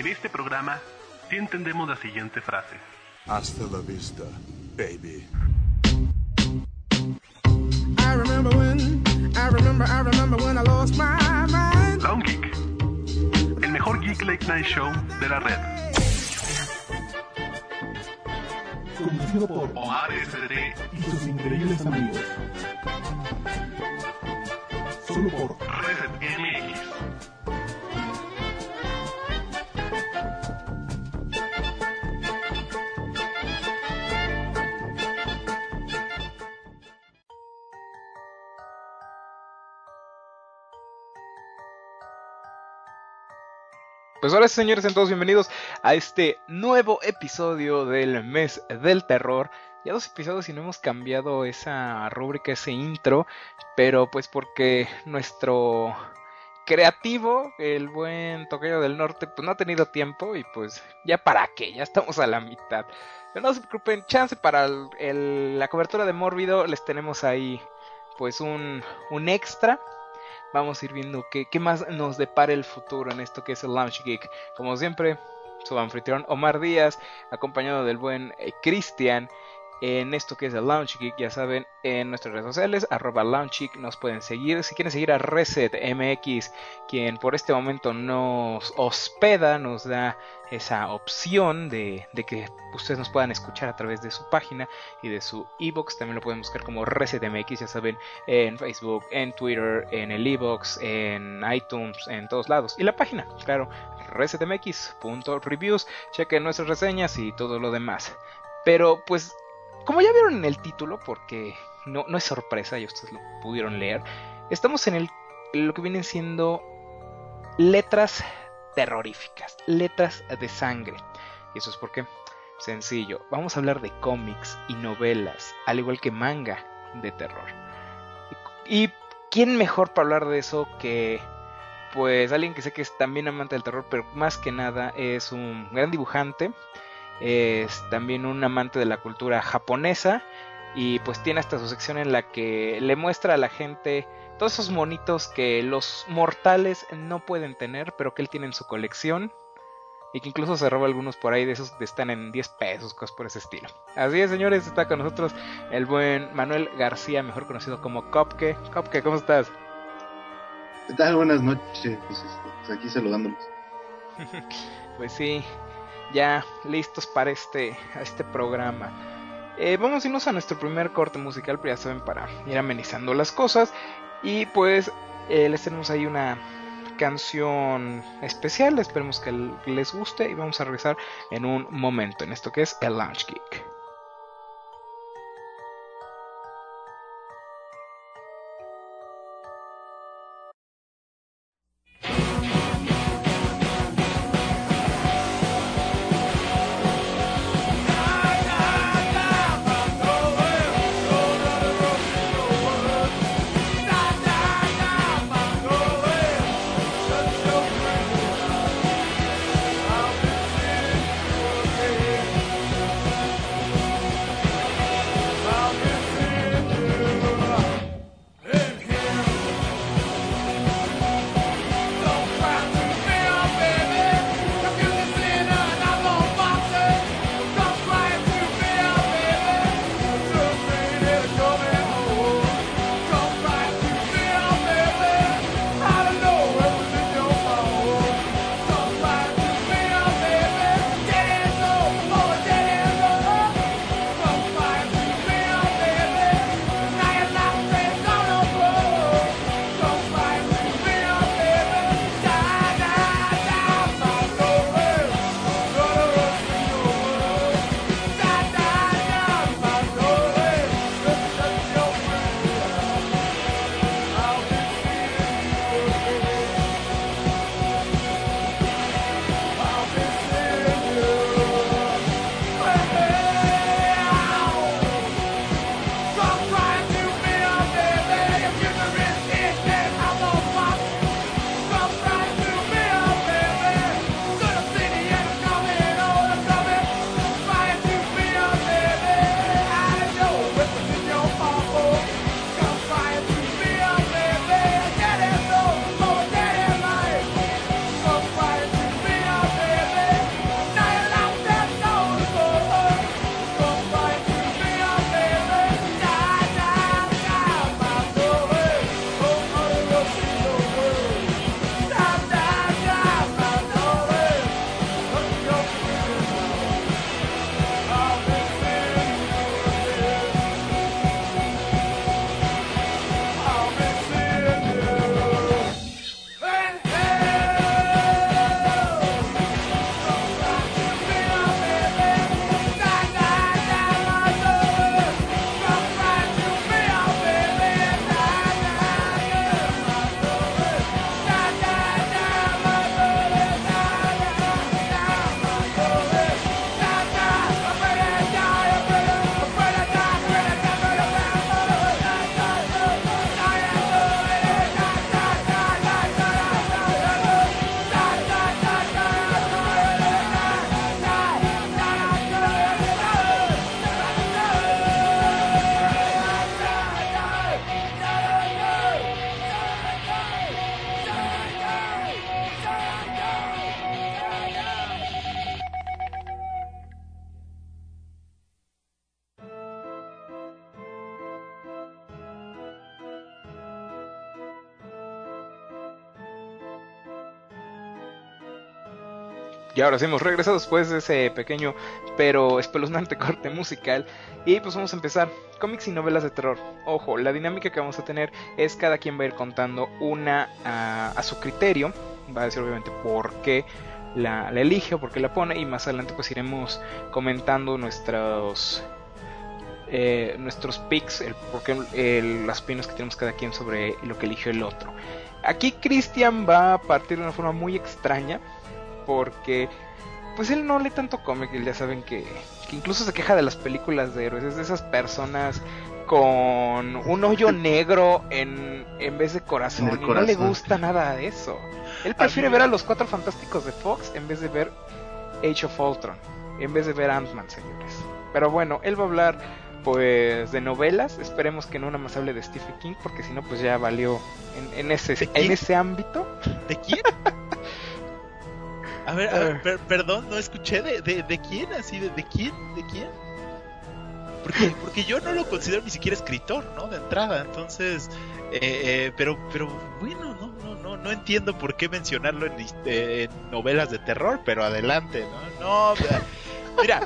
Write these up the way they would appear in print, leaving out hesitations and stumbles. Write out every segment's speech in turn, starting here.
En este programa sí entendemos la siguiente frase: hasta la vista, baby. I remember when I lost my mind. Lounge Geek, el mejor Geek Late Night Show de la red. Conducido por Omar SDT y sus increíbles amigos. Solo por Reset MX. Pues ahora sí, señores, todos bienvenidos a este nuevo episodio del mes del terror. Ya 2 episodios y no hemos cambiado esa rúbrica, ese intro, pero pues porque nuestro creativo, el buen Tocayo del Norte, pues no ha tenido tiempo y pues ya para qué, ya estamos a la mitad. Pero no se preocupen, chance para la cobertura de Mórbido, les tenemos ahí pues un extra. Vamos a ir viendo qué más nos depara el futuro en esto que es el Lounge Geek. Como siempre, su anfitrión Omar Díaz, acompañado del buen Cristian, en esto que es el Lounge Geek. Ya saben, en nuestras redes sociales, @LoungeGeek, nos pueden seguir. Si quieren seguir a Reset MX, quien por este momento nos hospeda, nos da esa opción de que ustedes nos puedan escuchar a través de su página y de su iVoox. También lo pueden buscar como Reset MX, ya saben, en Facebook, en Twitter, en el iVoox, en iTunes, en todos lados. Y la página, claro, resetmx.reviews. Chequen nuestras reseñas y todo lo demás. Pero pues, como ya vieron en el título, porque no es sorpresa y ustedes lo pudieron leer, estamos en lo que vienen siendo letras terroríficas, letras de sangre. Y eso es porque, sencillo, vamos a hablar de cómics y novelas, al igual que manga de terror. ¿Y quién mejor para hablar de eso que pues alguien que sé que es también amante del terror, pero más que nada es un gran dibujante? Es también un amante de la cultura japonesa y pues tiene hasta su sección en la que le muestra a la gente todos esos monitos que los mortales no pueden tener, pero que él tiene en su colección y que incluso se roba algunos por ahí de esos que están en 10 pesos, cosas por ese estilo. Así es, señores, está con nosotros el buen Manuel García, mejor conocido como Copke. Copke, ¿cómo estás? ¿Qué tal? Buenas noches, pues aquí saludándolos. Pues sí, ya listos para este programa. Vamos a irnos a nuestro primer corte musical, pero ya saben, para ir amenizando las cosas. Y pues les tenemos ahí una canción especial, esperemos que les guste y vamos a regresar en un momento en esto que es el Lounge Geek. Y ahora sí hemos regresado después de ese pequeño pero espeluznante corte musical. Y pues vamos a empezar. Cómics y novelas de terror. Ojo, la dinámica que vamos a tener es cada quien va a ir contando una a su criterio. Va a decir obviamente por qué la elige o por qué la pone. Y más adelante pues iremos comentando nuestros picks, las opiniones que tenemos cada quien sobre lo que eligió el otro. Aquí Cristian va a partir de una forma muy extraña, porque pues él no lee tanto cómic. Ya saben que incluso se queja de las películas de héroes. Es de esas personas con un hoyo negro en vez de corazón, y no le gusta nada de eso. Él prefiere ver a los Cuatro Fantásticos de Fox en vez de ver Age of Ultron, en vez de ver Ant-Man, señores. Pero bueno, él va a hablar pues de novelas. Esperemos que no nada más hable de Stephen King, porque si no pues ya valió en ese ámbito. ¿De quién? A ver, perdón, no escuché de quién, así de quién. Porque yo no lo considero ni siquiera escritor, ¿no? De entrada, entonces, pero bueno, no entiendo por qué mencionarlo en novelas de terror, pero adelante, ¿no? Mira,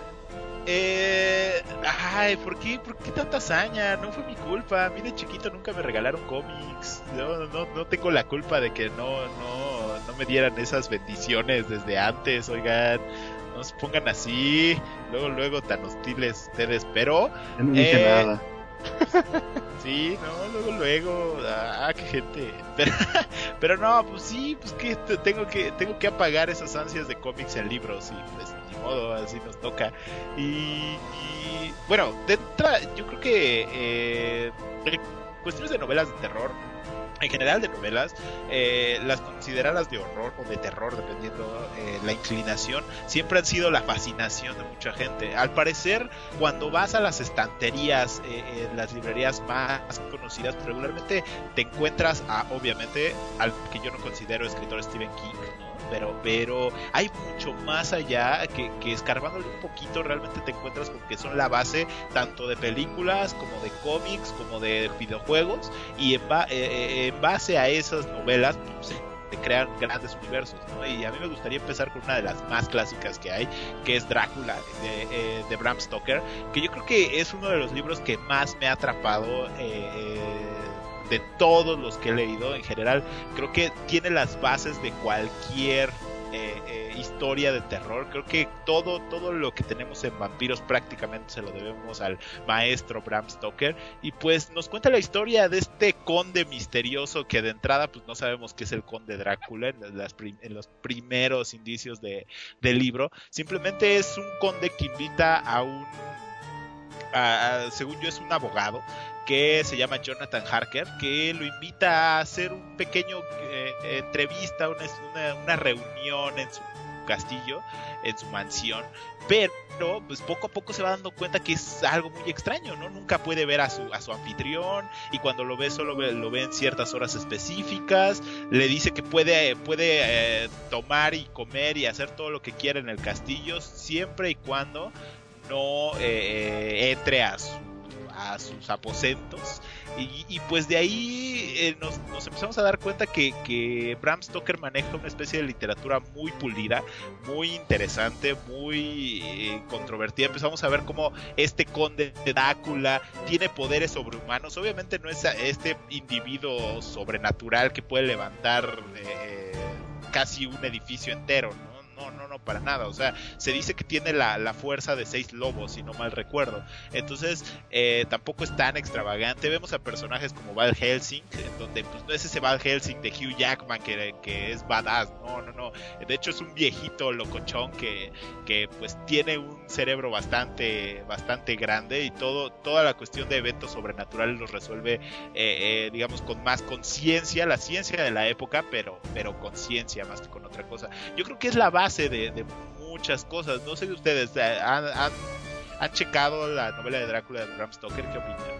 ¿por qué tanta hazaña? No fue mi culpa. A mí de chiquito nunca me regalaron cómics. No tengo la culpa de que no me dieran esas bendiciones desde antes. Oigan, no se pongan así. Luego tan hostiles ustedes. Pero yo no dije nada. Sí, no, luego, qué gente. Pero no, pues sí, pues que tengo que apagar esas ansias de cómics en libros, y pues ni modo, así nos toca. Y bueno, de entrada, yo creo que cuestiones de novelas de terror, en general de novelas, las consideradas de horror o de terror, dependiendo la inclinación, siempre han sido la fascinación de mucha gente. Al parecer, cuando vas a las estanterías, en las librerías más conocidas, regularmente te encuentras obviamente, al que yo no considero escritor, Stephen King, ¿no? Pero hay mucho más allá que escarbándole un poquito realmente te encuentras con que son la base tanto de películas como de cómics como de videojuegos, y en base a esas novelas pues, se crean grandes universos, ¿no? Y a mí me gustaría empezar con una de las más clásicas que hay, que es Drácula de Bram Stoker, que yo creo que es uno de los libros que más me ha atrapado de todos los que he leído. En general creo que tiene las bases de cualquier historia de terror. Creo que todo lo que tenemos en vampiros prácticamente se lo debemos al maestro Bram Stoker, y pues nos cuenta la historia de este conde misterioso que de entrada pues no sabemos qué es el conde Drácula en los primeros indicios del libro. Simplemente es un conde que invita según yo es un abogado que se llama Jonathan Harker, que lo invita a hacer un pequeño entrevista, una reunión en su castillo, en su mansión, pero pues poco a poco se va dando cuenta que es algo muy extraño, ¿no? Nunca puede ver a su anfitrión, y cuando lo ve solo lo ve en ciertas horas específicas. Le dice que puede tomar y comer y hacer todo lo que quiera en el castillo, siempre y cuando no entre a sus aposentos. Y pues de ahí nos empezamos a dar cuenta que Bram Stoker maneja una especie de literatura muy pulida, muy interesante, muy controvertida. Empezamos a ver cómo este conde de Drácula tiene poderes sobrehumanos. Obviamente no es este individuo sobrenatural que puede levantar casi un edificio entero, ¿no? No, para nada. O sea, se dice que tiene la fuerza de 6 lobos, si no mal recuerdo. Entonces, tampoco es tan extravagante. Vemos a personajes como Val Helsing, en donde pues no es ese Val Helsing de Hugh Jackman que es badass. No. De hecho, es un viejito locochón que pues tiene un cerebro bastante grande, y toda la cuestión de eventos sobrenaturales los resuelve, digamos, con más conciencia, la ciencia de la época, pero conciencia más que con otra cosa. Yo creo que es la base de muchas cosas. No sé si ustedes han checado la novela de Drácula de Bram Stoker. ¿Qué opinan?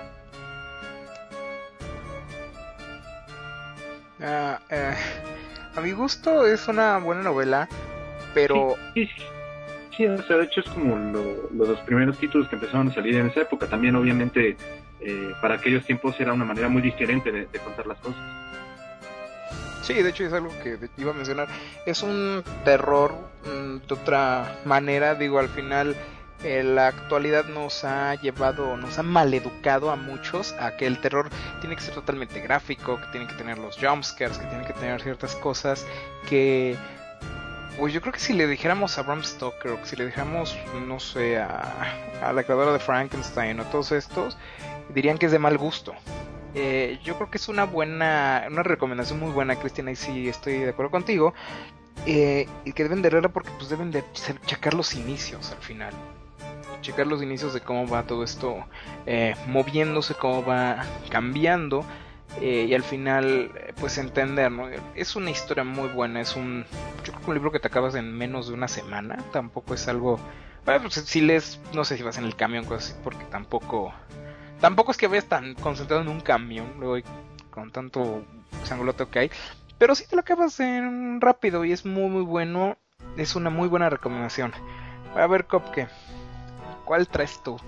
A mi gusto es una buena novela, pero sí, o sea, de hecho es como los primeros títulos que empezaron a salir en esa época. También obviamente para aquellos tiempos era una manera muy diferente de contar las cosas. Sí, de hecho es algo que iba a mencionar. Es un terror de otra manera, digo, al final la actualidad nos ha llevado, nos ha maleducado a muchos a que el terror tiene que ser totalmente gráfico, que tiene que tener los jumpscares, que tiene que tener ciertas cosas que... Pues yo creo que si le dijéramos a Bram Stoker, o que si le dijéramos, no sé, a la creadora de Frankenstein o todos estos, dirían que es de mal gusto. Yo creo que es una recomendación muy buena, Cristian, y sí estoy de acuerdo contigo, y que deben de verla porque pues deben de checar los inicios al final. Checar los inicios de cómo va todo esto moviéndose, cómo va cambiando. Y al final pues entender, ¿no? Es una historia muy buena, yo creo que un libro que te acabas en menos de una semana. Tampoco es algo, bueno, pues, si lees, no sé si vas en el camión, cosas así, porque tampoco es que vayas tan concentrado en un camión luego con tanto sangolote que hay, pero sí te lo acabas en rápido y es muy muy bueno. Es una muy buena recomendación. A ver, Copke, ¿cuál traes tú?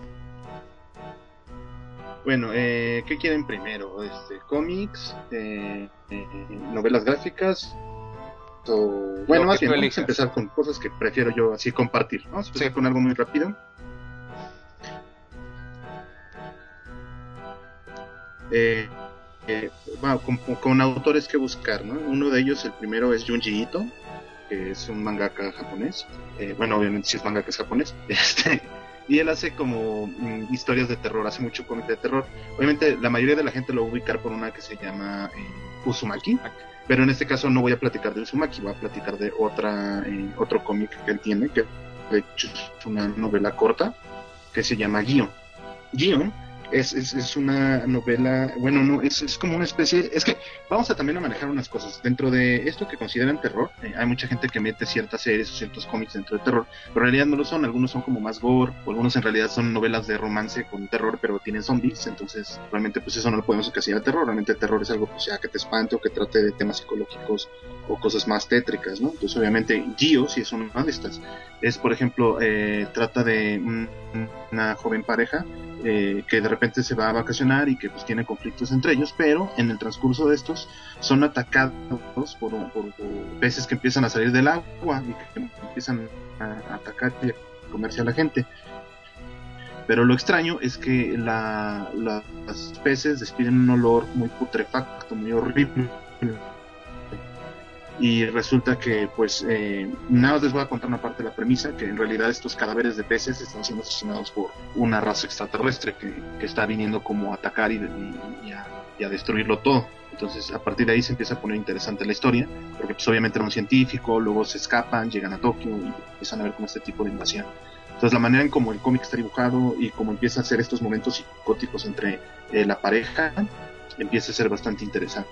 Bueno, ¿qué quieren primero? ¿Cómics? ¿Novelas gráficas? O... Bueno, más bien, vamos a empezar con cosas que prefiero yo así compartir. Vamos a empezar con algo muy rápido. Bueno, con autores que buscar, ¿no? Uno de ellos, el primero es Junji Ito, que es un mangaka japonés. Bueno, obviamente si es mangaka es japonés. Y él hace como historias de terror, hace mucho cómic de terror. Obviamente la mayoría de la gente lo va a ubicar por una que se llama Uzumaki, pero en este caso no voy a platicar de Uzumaki, voy a platicar de otro cómic que él tiene, que de hecho es una novela corta, que se llama Gion. Gion es una novela, bueno, no, es como una especie, es que vamos a también a manejar unas cosas. Dentro de esto que consideran terror, hay mucha gente que mete ciertas series o ciertos cómics dentro de terror, pero en realidad no lo son. Algunos son como más gore, o algunos en realidad son novelas de romance con terror, pero tienen zombies. Entonces realmente pues eso no lo podemos encasillar a terror. Realmente el terror es algo pues ya que te espante o que trate de temas psicológicos o cosas más tétricas, ¿no? Entonces obviamente Gio sí es una de estas. Es, por ejemplo, trata de una joven pareja que de repente se va a vacacionar y que pues tiene conflictos entre ellos, pero en el transcurso de estos son atacados por peces que empiezan a salir del agua y que empiezan a atacar y a comerse a la gente. Pero lo extraño es que los peces despiden un olor muy putrefacto, muy horrible. Y resulta que pues nada más les voy a contar una parte de la premisa, que en realidad estos cadáveres de peces están siendo asesinados por una raza extraterrestre que está viniendo como a atacar y a destruirlo todo. Entonces a partir de ahí se empieza a poner interesante la historia, porque pues obviamente era un científico, luego se escapan, llegan a Tokio y empiezan a ver como este tipo de invasión. Entonces la manera en como el cómic está dibujado y como empieza a hacer estos momentos psicóticos entre la pareja, empieza a ser bastante interesante.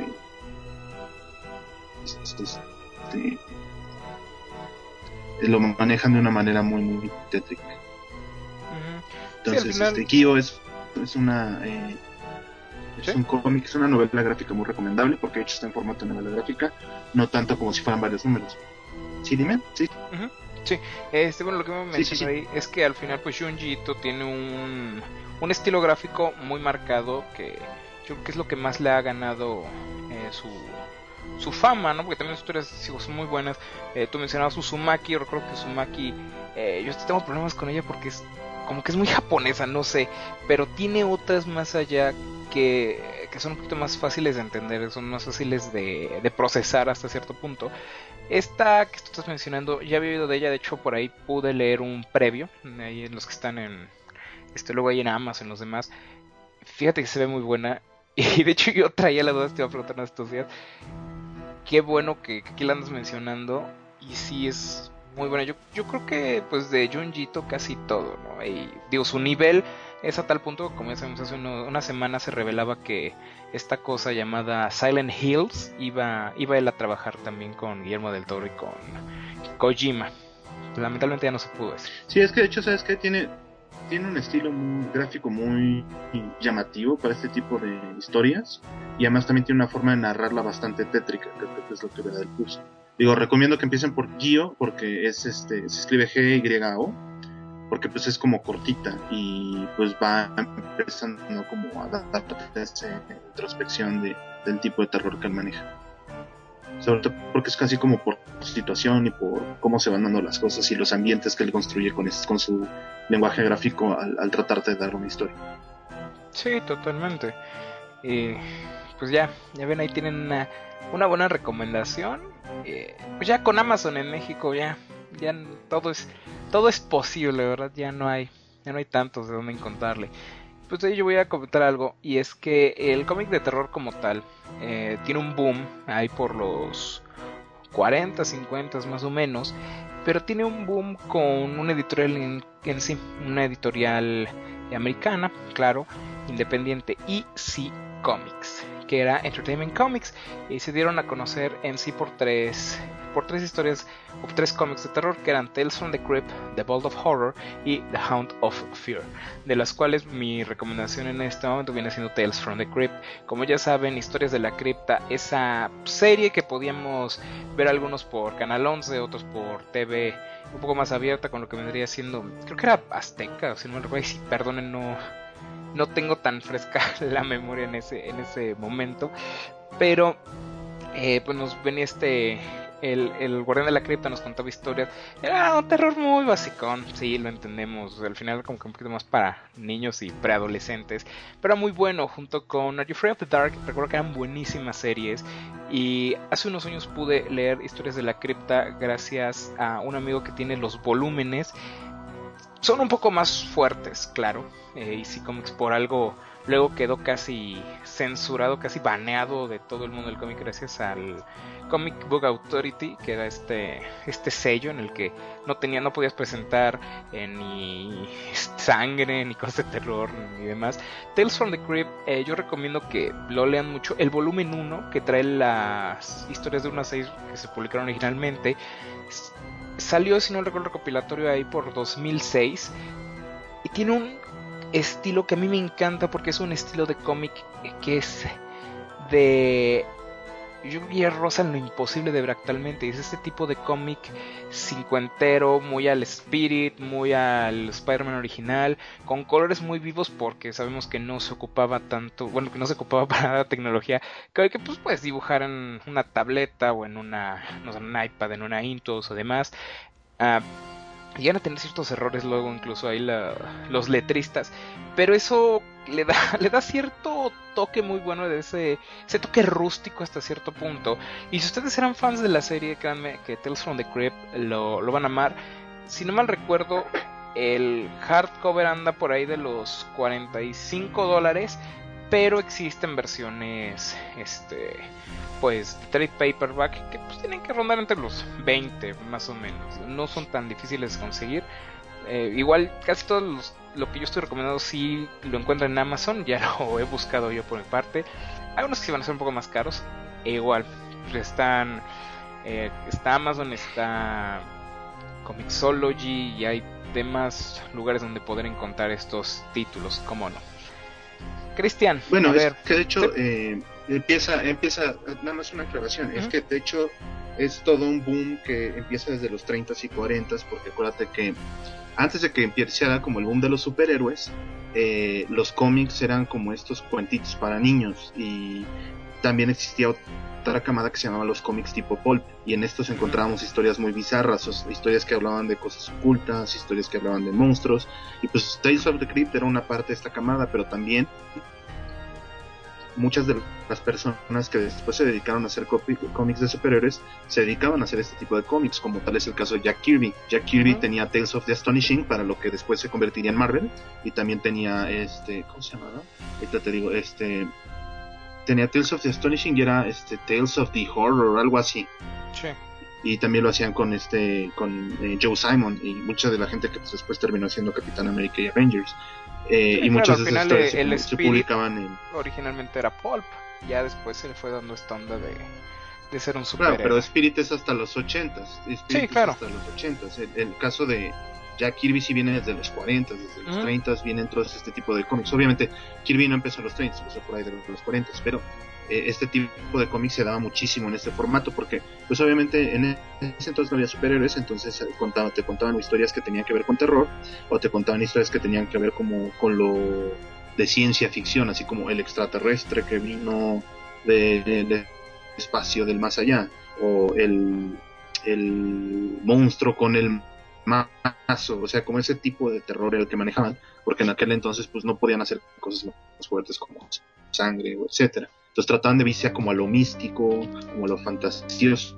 Lo manejan de una manera muy muy tétrica. Entonces sí, Kyo es una es un cómic, es una novela gráfica muy recomendable, porque de hecho está en formato de novela gráfica, no tanto como si fueran varios números. Sí, dime. Sí. Sí, bueno, lo que me mencionó ahí es que al final pues Junji Ito tiene un estilo gráfico muy marcado, que yo creo que es lo que más le ha ganado su fama, ¿no? Porque también sus historias son muy buenas. Tú mencionabas Uzumaki, yo recuerdo que Uzumaki, yo tengo problemas con ella porque es como que es muy japonesa, no sé, pero tiene otras más allá que son un poquito más fáciles de entender, son más fáciles de procesar hasta cierto punto. Esta que tú estás mencionando, ya había oído de ella, de hecho por ahí pude leer un previo, ahí en los que están en luego ahí en Amazon, los demás. Fíjate que se ve muy buena, y de hecho yo traía la duda, te iba a preguntar en estos días. Qué bueno que aquí la andas mencionando, y sí es muy buena. Yo creo que pues de Junji Ito casi todo, ¿no? Y digo, su nivel es a tal punto, como ya sabemos, hace una semana se revelaba que esta cosa llamada Silent Hills iba él a trabajar también con Guillermo del Toro y con Kojima. Lamentablemente ya no se pudo hacer. Sí, es que de hecho, ¿sabes qué? Tiene un estilo muy gráfico muy llamativo para este tipo de historias, y además también tiene una forma de narrarla bastante tétrica, que creo que es lo que le da el plus. Digo, recomiendo que empiecen por Gio, porque es se escribe G-Y-O, porque pues es como cortita y pues va empezando como a dar esa introspección del tipo de terror que él maneja. sobre todo porque es casi como por situación y por cómo se van dando las cosas y los ambientes que él construye con su lenguaje gráfico al tratar de dar una historia. Sí, totalmente. Y pues ya ven, ahí tienen una buena recomendación. Pues ya con Amazon en México ya todo es posible, ¿verdad? Ya no hay tantos de dónde encontrarle. Pues ahí yo voy a comentar algo, y es que el cómic de terror como tal tiene un boom ahí por los 40, 50 más o menos, pero tiene un boom con una editorial en sí, una editorial americana, claro, independiente, EC Comics, que era Entertainment Comics, y se dieron a conocer en sí por tres historias o 3 cómics de terror, que eran Tales from the Crypt, The Vault of Horror y The Hound of Fear, de las cuales mi recomendación en este momento viene siendo Tales from the Crypt. Como ya saben, Historias de la Cripta, esa serie que podíamos ver algunos por Canal 11, otros por TV un poco más abierta, con lo que vendría siendo, creo que era Azteca, si no me recuerdo, y si perdonen, no tengo tan fresca la memoria en ese momento, pero pues nos venía el Guardián de la Cripta nos contaba historias. Era un terror muy basicón, sí, lo entendemos. Al final como que un poquito más para niños y preadolescentes, pero era muy bueno, junto con Are You Afraid of the Dark. Recuerdo que eran buenísimas series. Y hace unos años pude leer Historias de la Cripta gracias a un amigo que tiene los volúmenes. Son un poco más fuertes, claro. EC Comics por algo luego quedó casi censurado, casi baneado de todo el mundo del cómic gracias al Comic Book Authority, que era este sello en el que no podías presentar ni sangre, ni cosas de terror, ni demás. Tales from the Crypt, yo recomiendo que lo lean mucho. El volumen 1, que trae las historias de unas 6 que se publicaron originalmente, salió, si no recuerdo, recopilatorio ahí por 2006, y tiene un estilo que a mí me encanta, porque es un estilo de cómic que es de... yo creo que rozan lo imposible de ver actualmente. Es este tipo de cómic cincuentero, muy al Spirit, muy al Spider-Man original, con colores muy vivos, porque sabemos que no se ocupaba tanto, bueno, que no se ocupaba para la tecnología, que pues puedes dibujar en una tableta o en un iPad, en una Intuos o demás. Llegan a tener ciertos errores luego, incluso ahí los letristas, pero eso le da cierto toque muy bueno, de ese toque rústico hasta cierto punto. Y si ustedes eran fans de la serie, créanme que Tales from the Crypt lo van a amar. Si no mal recuerdo, el hardcover anda por ahí de los $45, pero existen versiones pues trade paperback que pues tienen que rondar entre los 20 más o menos. No son tan difíciles de conseguir. Igual casi todo lo que yo estoy recomendando sí lo encuentran en Amazon. Ya lo he buscado yo por mi parte. Hay unos que sí van a ser un poco más caros. Igual pues está Amazon, está Comixology, y hay demás lugares donde poder encontrar estos títulos, cómo no. Cristian, bueno, a ver, es que de hecho ¿sí? empieza nada más una aclaración. Es que de hecho es todo un boom que empieza desde los 30s y 40s, porque acuérdate que antes de que empezara como el boom de los superhéroes, los cómics eran como estos cuentitos para niños, y también existía otra camada que se llamaba los cómics tipo pulp, y en estos encontrábamos historias muy bizarras, historias que hablaban de cosas ocultas, historias que hablaban de monstruos, y pues Tales of the Crypt era una parte de esta camada, pero también muchas de las personas que después se dedicaron a hacer cómics de superhéroes se dedicaban a hacer este tipo de cómics, como tal es el caso de Jack Kirby. Jack Kirby tenía Tales of the Astonishing, para lo que después se convertiría en Marvel, y también tenía ¿cómo se llamaba? Ahorita te digo, tenía Tales of the Astonishing y era Tales of the Horror, algo así. Sí. Y también lo hacían con Joe Simon y mucha de la gente que pues, después terminó siendo Capitán América y Avengers. Y muchas de esas historias se publicaban en... Originalmente era pulp, ya después se le fue dando esta onda de ser un superhéroe. Claro, pero Spirit es hasta los 80s. Sí, claro. Hasta los 80s. El caso de Jack Kirby sí viene desde los 40s, desde los 30s vienen todos este tipo de cómics. Obviamente Kirby no empezó en los 30s, empezó por ahí de los 40s, pero este tipo de cómics se daba muchísimo en este formato, porque pues obviamente en ese entonces no había superhéroes, entonces te contaban historias que tenían que ver con terror, o te contaban historias que tenían que ver como con lo de ciencia ficción, así como el extraterrestre que vino del espacio, del más allá, o el monstruo con el mazo, o sea, como ese tipo de terror era el que manejaban, porque en aquel entonces pues no podían hacer cosas más fuertes como sangre o etcétera. Entonces trataban de irse como a lo místico, como a lo fantasioso,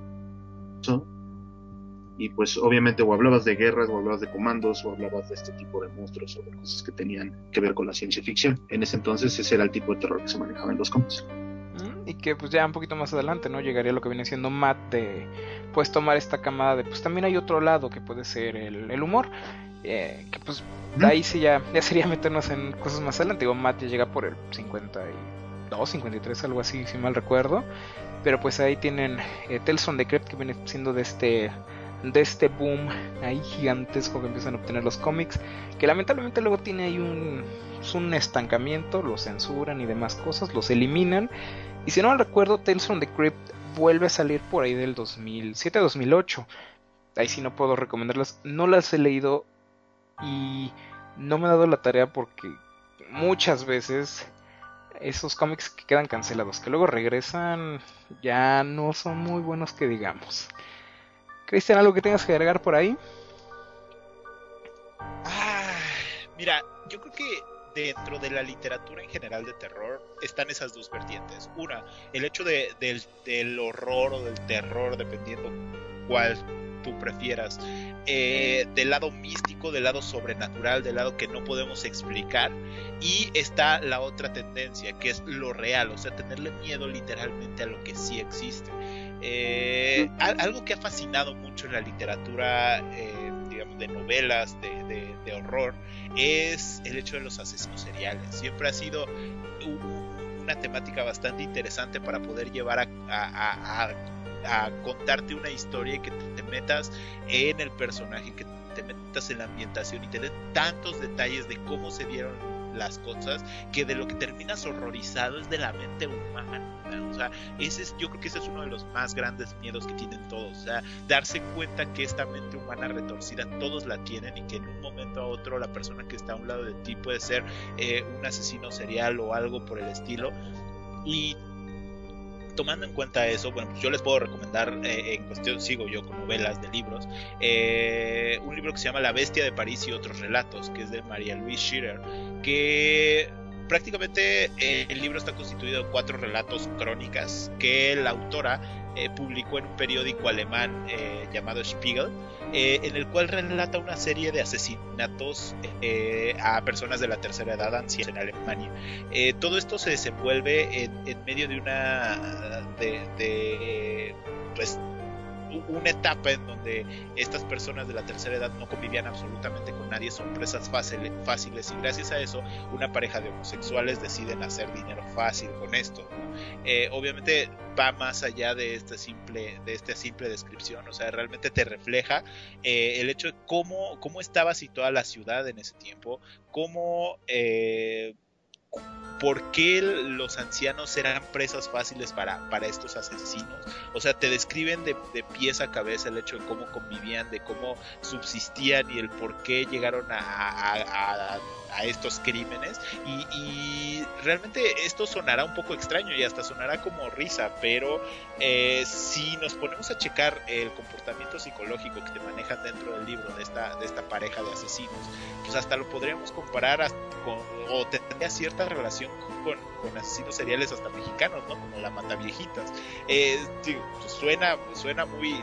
y pues obviamente o hablabas de guerras, o hablabas de comandos, o hablabas de este tipo de monstruos o de cosas que tenían que ver con la ciencia ficción. En ese entonces ese era el tipo de terror que se manejaba en los cómics. Y que pues ya un poquito más adelante, ¿no? Llegaría lo que viene siendo Matt de pues tomar esta camada de pues también hay otro lado que puede ser el humor, que pues ahí sí ya sería meternos en cosas más adelante. Digo, Matt ya llega por el 52, 53, algo así, si mal recuerdo. Pero pues ahí tienen Tales from the Crypt, que viene siendo de este boom ahí gigantesco que empiezan a obtener los cómics, que lamentablemente luego tiene ahí un estancamiento, lo censuran y demás cosas, los eliminan. Y si no mal recuerdo, Tales from the Crypt vuelve a salir por ahí del 2007-2008. Ahí sí no puedo recomendarlas, no las he leído y no me he dado la tarea porque muchas veces esos cómics que quedan cancelados, que luego regresan, ya no son muy buenos que digamos. Cristian, ¿algo que tengas que agregar por ahí? Mira, yo creo que dentro de la literatura en general de terror están esas dos vertientes. Una, el hecho del horror o del terror, dependiendo cuál tú prefieras, del lado místico, del lado sobrenatural, del lado que no podemos explicar. Y está la otra tendencia, que es lo real, o sea, tenerle miedo literalmente a lo que sí existe. Algo que ha fascinado mucho en la literatura, digamos, de novelas, de horror, es el hecho de los asesinos seriales. Siempre ha sido una temática bastante interesante para poder llevar a contarte una historia y que te metas en el personaje, que te metas en la ambientación y te den tantos detalles de cómo se dieron las cosas, que de lo que terminas horrorizado es de la mente humana. O sea, yo creo que ese es uno de los más grandes miedos que tienen todos. O sea, darse cuenta que esta mente humana retorcida todos la tienen, y que en un momento a otro la persona que está a un lado de ti puede ser un asesino serial o algo por el estilo. Y tomando en cuenta eso, bueno, pues yo les puedo recomendar, en cuestión, sigo yo con novelas de libros, un libro que se llama La Bestia de París y otros relatos, que es de María Louise Schiller, que prácticamente el libro está constituido de 4 relatos crónicas que la autora publicó en un periódico alemán llamado Spiegel, en el cual relata una serie de asesinatos a personas de la tercera edad, ancianas en Alemania. Todo esto se desenvuelve en medio de pues una etapa en donde estas personas de la tercera edad no convivían absolutamente con nadie, son presas fáciles, y gracias a eso una pareja de homosexuales deciden hacer dinero fácil con esto, ¿no? Obviamente va más allá de esta simple descripción, o sea, realmente te refleja el hecho de cómo estaba situada la ciudad en ese tiempo, por qué los ancianos eran presas fáciles para estos asesinos. O sea, te describen de pies a cabeza el hecho de cómo convivían, de cómo subsistían y el por qué llegaron a estos crímenes. Y realmente esto sonará un poco extraño y hasta sonará como risa, pero si nos ponemos a checar el comportamiento psicológico que te manejan dentro del libro de esta pareja de asesinos, pues hasta lo podríamos comparar o tendría cierta relación con asesinos seriales hasta mexicanos, ¿no? Como la Mataviejitas. Pues suena muy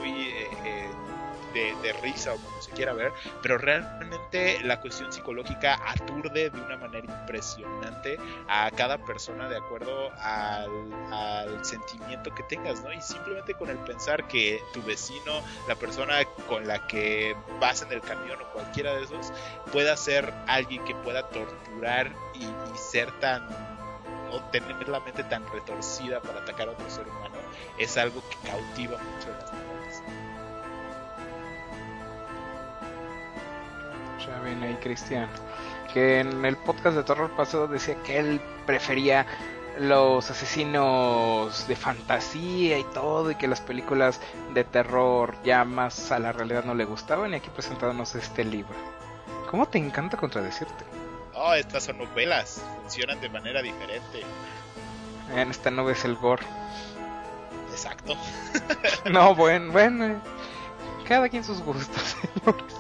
de risa, o como se quiera ver, pero realmente la cuestión psicológica aturde de una manera impresionante a cada persona de acuerdo al sentimiento que tengas, ¿no? Y simplemente con el pensar que tu vecino, la persona con la que vas en el camión o cualquiera de esos, pueda ser alguien que pueda torturar y ser o tener la mente tan retorcida para atacar a otro ser humano, es algo que cautiva mucho a las mujeres. Ya ven ahí, Cristian, que en el podcast de terror pasado decía que él prefería los asesinos de fantasía y todo, y que las películas de terror ya más a la realidad no le gustaban, y aquí presentándonos este libro. ¿Cómo te encanta contradecirte? Oh, estas son novelas, funcionan de manera diferente. En esta no ves el gore. Exacto. No, bueno, cada quien sus gustos, señores.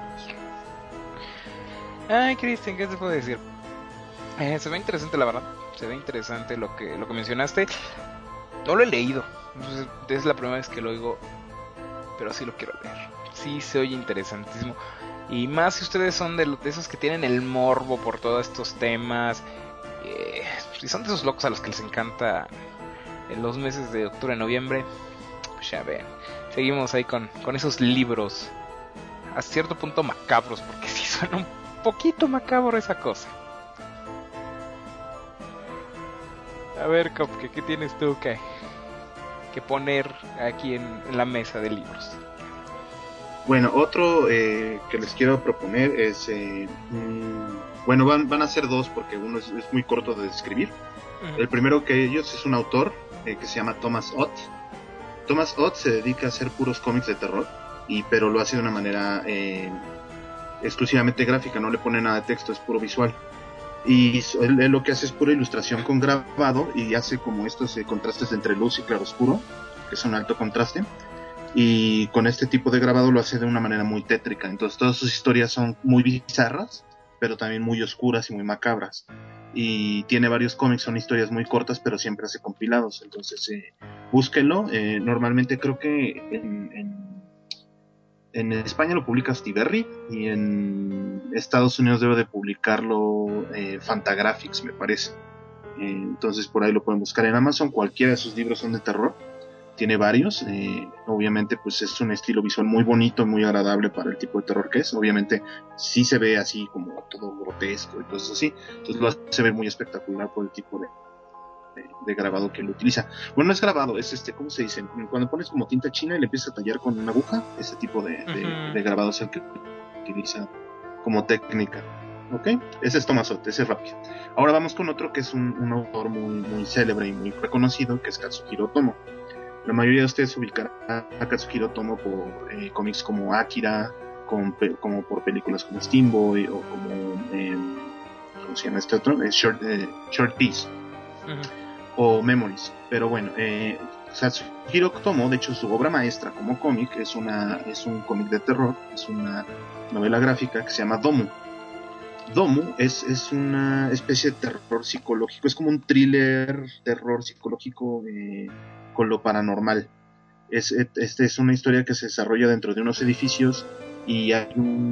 Ay, Cristian, ¿qué te puedo decir? Se ve interesante, la verdad. Se ve interesante lo que mencionaste. No lo he leído. Es la primera vez que lo oigo, pero sí lo quiero leer. Sí se oye interesantísimo. Y más si ustedes son de esos que tienen el morbo por todos estos temas. Si son de esos locos a los que les encanta en los meses de octubre y noviembre, pues ya ven. Seguimos ahí con esos libros a cierto punto macabros, porque sí suena un poquito macabro esa cosa. A ver, Copke, ¿qué tienes tú que poner aquí en la mesa de libros? Bueno, otro que les quiero proponer es... bueno, van a ser dos porque uno es muy corto de describir. Uh-huh. El primero que ellos es un autor que se llama Thomas Ott. Thomas Ott se dedica a hacer puros cómics de terror, pero lo hace de una manera exclusivamente gráfica, no le pone nada de texto, es puro visual. Y él lo que hace es pura ilustración con grabado y hace como estos contrastes entre luz y claroscuro, que son alto contraste. Y con este tipo de grabado lo hace de una manera muy tétrica. Entonces todas sus historias son muy bizarras, pero también muy oscuras y muy macabras. Y tiene varios cómics, son historias muy cortas, pero siempre hace compilados. Entonces búsquenlo. Normalmente creo que en España lo publica Stiberri y en Estados Unidos debe de publicarlo Fantagraphics, me parece. Entonces por ahí lo pueden buscar en Amazon. Cualquiera de sus libros son de terror. Tiene varios, obviamente pues es un estilo visual muy bonito, muy agradable para el tipo de terror que es. Obviamente sí se ve así como todo grotesco y cosas así, entonces lo hace ver muy espectacular por el tipo de grabado que él utiliza. Bueno, no es grabado, es ¿cómo se dice? Cuando pones como tinta china y le empiezas a tallar con una aguja, ese tipo de grabado es el que utiliza como técnica. ¿Ok? Ese es Thomas Ott, ese es rápido. Ahora vamos con otro que es un autor muy célebre y muy reconocido, que es Katsuhiro Otomo. La mayoría de ustedes ubicarán a Katsuhiro Otomo por cómics como Akira, como por películas como Steamboy o como ¿cómo se llama este otro? Short Piece. Uh-huh. O Memories. Pero bueno, Katsuhiro Otomo, de hecho su obra maestra como cómic es un cómic de terror, es una novela gráfica que se llama Domu. Domu es una especie de terror psicológico, es como un thriller terror psicológico con lo paranormal. Es una historia que se desarrolla dentro de unos edificios y hay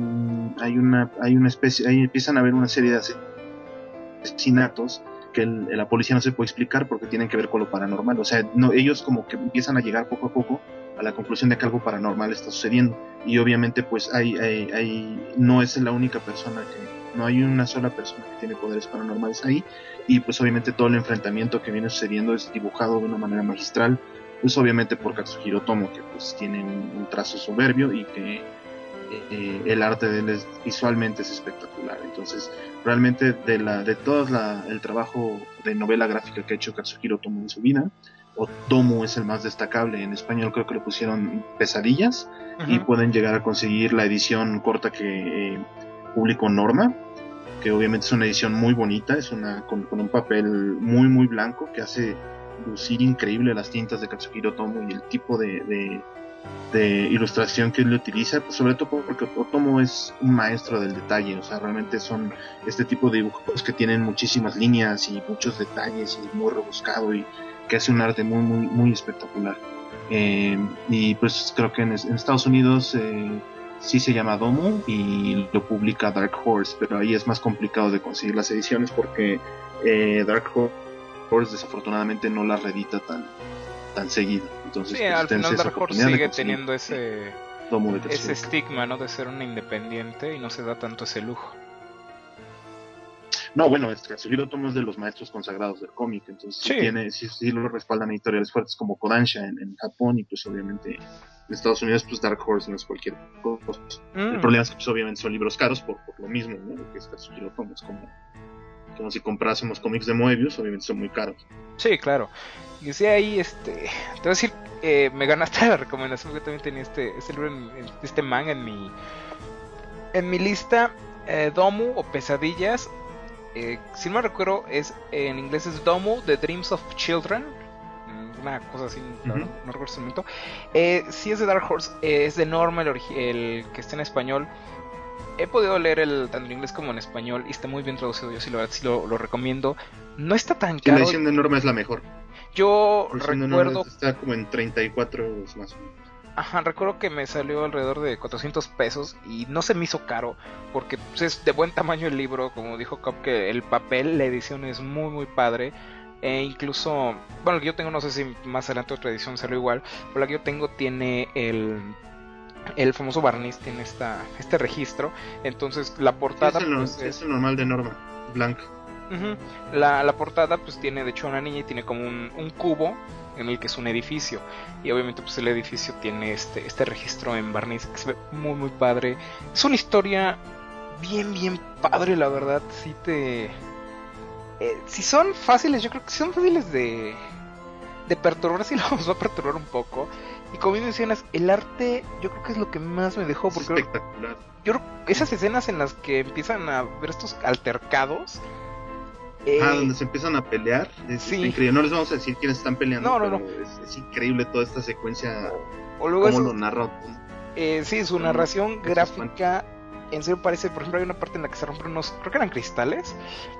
una especie, ahí empiezan a haber una serie de asesinatos que la policía no se puede explicar porque tienen que ver con lo paranormal. O sea, ellos como que empiezan a llegar poco a poco a la conclusión de que algo paranormal está sucediendo, y obviamente pues no es la única persona no hay una sola persona que tiene poderes paranormales ahí, y pues obviamente todo el enfrentamiento que viene sucediendo es dibujado de una manera magistral, pues obviamente por Katsuhiro Otomo, que pues tiene un trazo soberbio y que el arte de él visualmente es espectacular. Entonces realmente de todo el trabajo de novela gráfica que ha hecho Katsuhiro Otomo en su vida, Otomo es el más destacable. En español creo que le pusieron Pesadillas. Uh-huh. Y pueden llegar a conseguir la edición corta que publicó Norma, que obviamente es una edición muy bonita, es con un papel muy blanco que hace lucir increíble las tintas de Katsuhiro Otomo y el tipo de ilustración que él utiliza, pues sobre todo porque Otomo es un maestro del detalle. O sea, realmente son este tipo de dibujos que tienen muchísimas líneas y muchos detalles y muy rebuscado, y que hace un arte muy espectacular. Y pues creo que en Estados Unidos sí se llama Domo y lo publica Dark Horse, pero ahí es más complicado de conseguir las ediciones porque Dark Horse desafortunadamente no las reedita tan seguido. Entonces, sí, pues, al final Dark Horse sigue teniendo ese ese estigma, ¿no?, de ser una independiente, y no se da tanto ese lujo. No, bueno, Katsuhiro Otomo es de los maestros consagrados del cómic, entonces sí lo respaldan editoriales fuertes como Kodansha en Japón, y pues obviamente en Estados Unidos pues Dark Horse no es cualquier cosa. El problema es que pues obviamente son libros caros por lo mismo, ¿no? Lo que es Katsuhiro Otomo, es como si comprásemos cómics de Moebius, obviamente son muy caros. Sí, claro. Y sí, ahí te voy a decir, me ganaste la recomendación, porque también tenía este libro, este manga en mi lista, Domu o Pesadillas. Si no me recuerdo, en inglés es Domu, The Dreams of Children. una cosa así, Ujú. no recuerdo ese momento. Sí es de Dark Horse, es de Norma el que está en español. He podido leer tanto en inglés como en español y está muy bien traducido. Yo sí, la verdad, sí lo recomiendo. No está tan Sí, la caro. edición de Norma es la mejor. Yo La edición de Norma recuerdo, está como en 34 euros más o menos. ajá, recuerdo que me salió alrededor de 400 pesos y no se me hizo caro porque pues, es de buen tamaño el libro. Como dijo Cap, que el papel, la edición es muy muy padre. E incluso, bueno, yo tengo, no sé si más adelante otra edición salió igual, pero la que yo tengo tiene el famoso barniz, tiene este registro. Entonces la portada Sí, pues, es el normal de Norma, blanca. Ujú. La portada pues tiene de hecho una niña y tiene como un cubo en el que es un edificio, y obviamente pues el edificio tiene este registro en barniz que se ve muy muy padre. Es una historia bien bien padre, la verdad. Si son fáciles, yo creo que si son fáciles de perturbar, sí los va a perturbar un poco. Y como bien mencionas, el arte yo creo que es lo que más me dejó, Es porque espectacular. yo creo que esas escenas en las que empiezan a ver estos altercados, Donde se empiezan a pelear. sí. Está increíble. No les vamos a decir quiénes están peleando. No. Pero es increíble toda esta secuencia. o luego Cómo esos- lo narra. sí, su narración Esos gráfica en serio parece, por ejemplo, hay una parte en la que se rompen unos, creo que eran cristales,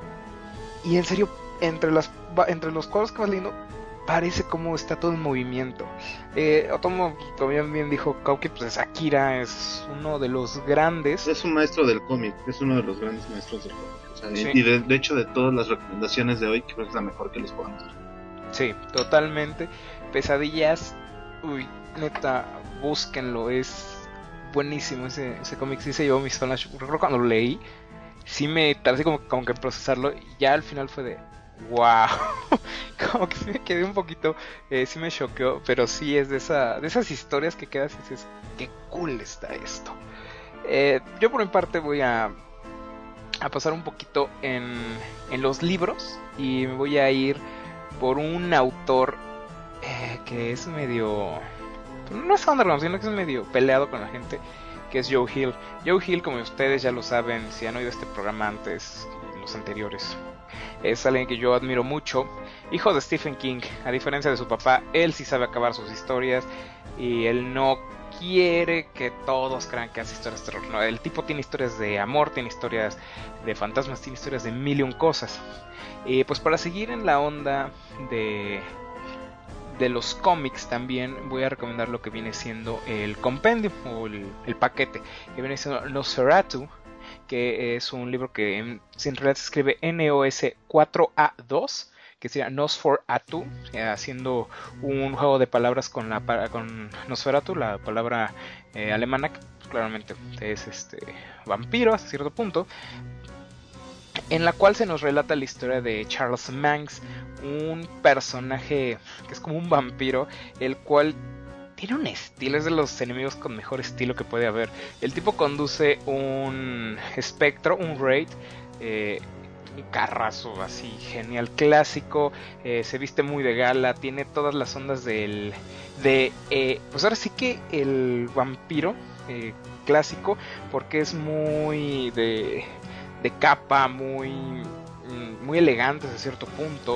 y en serio entre los cuadros que vas leyendo parece como está todo en movimiento. Otomo, como bien dijo Kauki, pues Akira es uno de los grandes. Es un maestro del cómic. Es uno de los grandes maestros del cómic. O sea, Sí. y de hecho, de todas las recomendaciones de hoy, creo que es la mejor que les podamos dar. Sí, totalmente. Pesadillas, uy, neta, búsquenlo, es buenísimo ese cómic. Sí se llevó mis zonas. Recuerdo cuando lo leí, sí me tardé como que en procesarlo, y ya al final fue de wow. Como que sí me quedé un poquito, sí me choqueó, pero sí es de esas historias que quedas y dices, qué cool está esto. Yo por mi parte voy a pasar un poquito en los libros, y me voy a ir por un autor que es medio, no es underground, sino que es medio peleado con la gente, que es Joe Hill. Joe Hill, como ustedes ya lo saben, si han oído este programa antes, los anteriores, es alguien que yo admiro mucho, hijo de Stephen King. A diferencia de su papá, él sí sabe acabar sus historias, y él no quiere que todos crean que hace historias de terror. No, el tipo tiene historias de amor, tiene historias de fantasmas, tiene historias de mil y un cosas. Y pues para seguir en la onda de los cómics, también voy a recomendar lo que viene siendo el compendio o el paquete, que viene siendo Nosferatu, que es un libro que en realidad se escribe NOS4A2, que sería Nosferatu, haciendo un juego de palabras con Nosferatu, la palabra alemana, que claramente es vampiro hasta cierto punto, en la cual se nos relata la historia de Charles Manx, un personaje que es como un vampiro, el cual tiene un estilo, es de los enemigos con mejor estilo que puede haber. El tipo conduce un espectro, un raid, un carrazo así genial, clásico, se viste muy de gala, tiene todas las ondas pues ahora sí que el vampiro clásico, porque es muy de capa, muy elegante hasta cierto punto,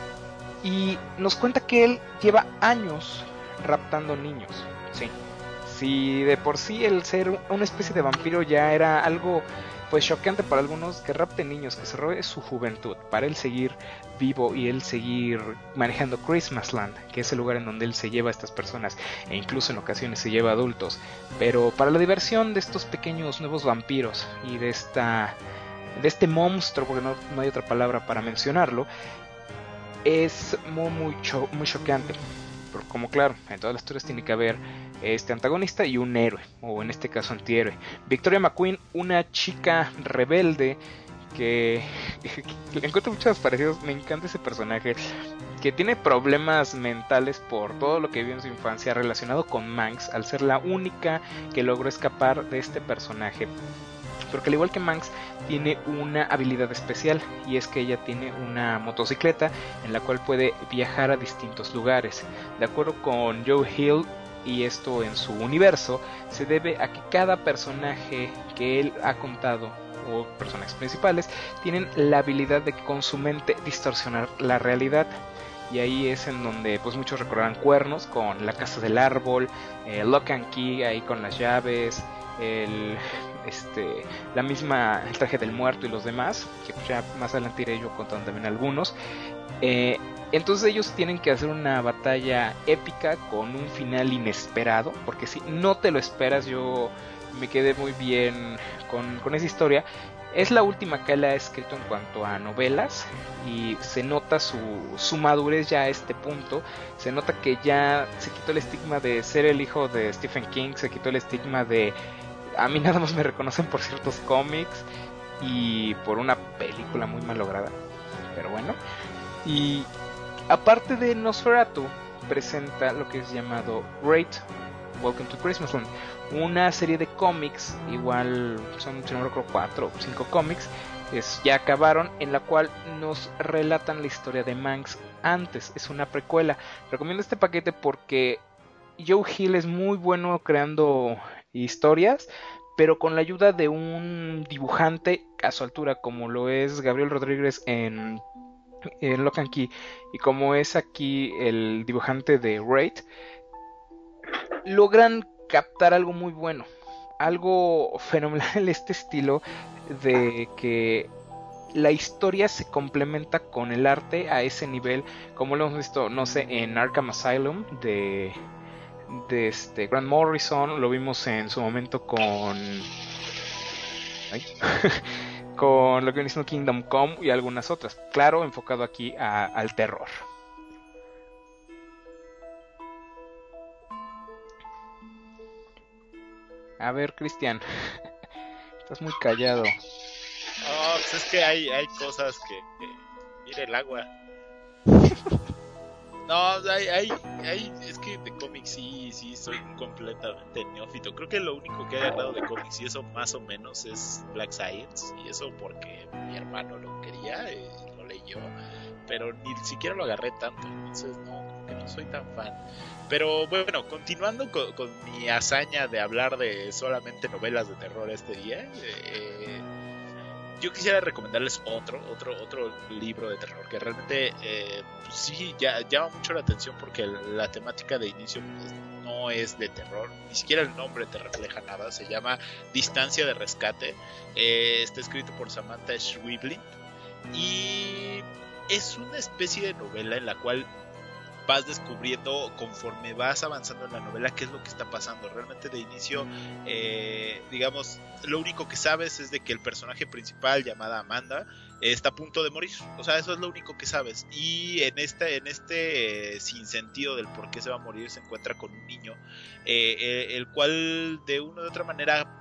y nos cuenta que él lleva años raptando niños. Sí, si de por sí el ser una especie de vampiro ya era algo pues choqueante para algunos, que rapte niños, que se robe su juventud para él seguir vivo y él seguir manejando Christmasland, que es el lugar en donde él se lleva a estas personas, e incluso en ocasiones se lleva a adultos, pero para la diversión de estos pequeños nuevos vampiros y de este monstruo, porque no hay otra palabra para mencionarlo. Es muy choqueante, pero como claro, en todas las historias tiene que haber este antagonista y un héroe, o en este caso antihéroe. Victoria McQueen, una chica rebelde que le encuentro muchos parecidos. Me encanta ese personaje, que tiene problemas mentales por todo lo que vivió en su infancia relacionado con Manx, al ser la única que logró escapar de este personaje. Porque al igual que Manx, tiene una habilidad especial, y es que ella tiene una motocicleta en la cual puede viajar a distintos lugares. De acuerdo con Joe Hill, y esto en su universo, se debe a que cada personaje que él ha contado, o personajes principales, tienen la habilidad de con su mente distorsionar la realidad. y ahí es en donde pues muchos recordarán Cuernos con La Casa del Árbol, Lock and Key ahí con las llaves, el Traje del Muerto y los demás, que pues ya más adelante iré yo contando también algunos. Entonces ellos tienen que hacer una batalla épica con un final inesperado, porque si no te lo esperas, yo me quedé muy bien con esa historia. Es la última que él ha escrito en cuanto a novelas y se nota su madurez ya a este punto. Se nota que ya se quitó el estigma de ser el hijo de Stephen King, se quitó el estigma de a mí nada más me reconocen por ciertos cómics y por una película muy mal lograda, pero bueno. Y aparte de Nosferatu, presenta lo que es llamado Great Welcome to Christmasland, una serie de cómics, igual son, si no recuerdo, 4 o 5 cómics, ya acabaron, en la cual nos relatan la historia de Manx antes, es una precuela. Recomiendo este paquete porque Joe Hill es muy bueno creando historias, pero con la ayuda de un dibujante a su altura, como lo es Gabriel Rodríguez en Lock and Key, y como es aquí el dibujante de Raid, logran captar algo muy bueno, algo fenomenal, este estilo de que la historia se complementa con el arte a ese nivel, como lo hemos visto, no sé, en Arkham Asylum de Grant Morrison, lo vimos en su momento con con lo que viene siendo Kingdom Come y algunas otras, claro, enfocado aquí al terror. A ver, Cristian, estás muy callado. No, pues es que hay cosas que mira el agua. No, es que de cómics sí soy completamente neófito. Creo que lo único que he agarrado de cómics, y eso más o menos, es Black Science, y eso porque mi hermano lo quería y lo leyó, pero ni siquiera lo agarré tanto, entonces no, como que no soy tan fan. Pero bueno, continuando con mi hazaña de hablar de solamente novelas de terror este día, yo quisiera recomendarles otro libro de terror que realmente pues sí llama mucho la atención, porque la temática de inicio pues, no es de terror, ni siquiera el nombre te refleja nada. Se llama Distancia de Rescate, está escrito por Samantha Schweblin y es una especie de novela en la cual vas descubriendo conforme vas avanzando en la novela qué es lo que está pasando. Realmente de inicio, digamos, lo único que sabes es de que el personaje principal, llamada Amanda, está a punto de morir. O sea, eso es lo único que sabes. Y en este sinsentido del por qué se va a morir, se encuentra con un niño, el cual de una u otra manera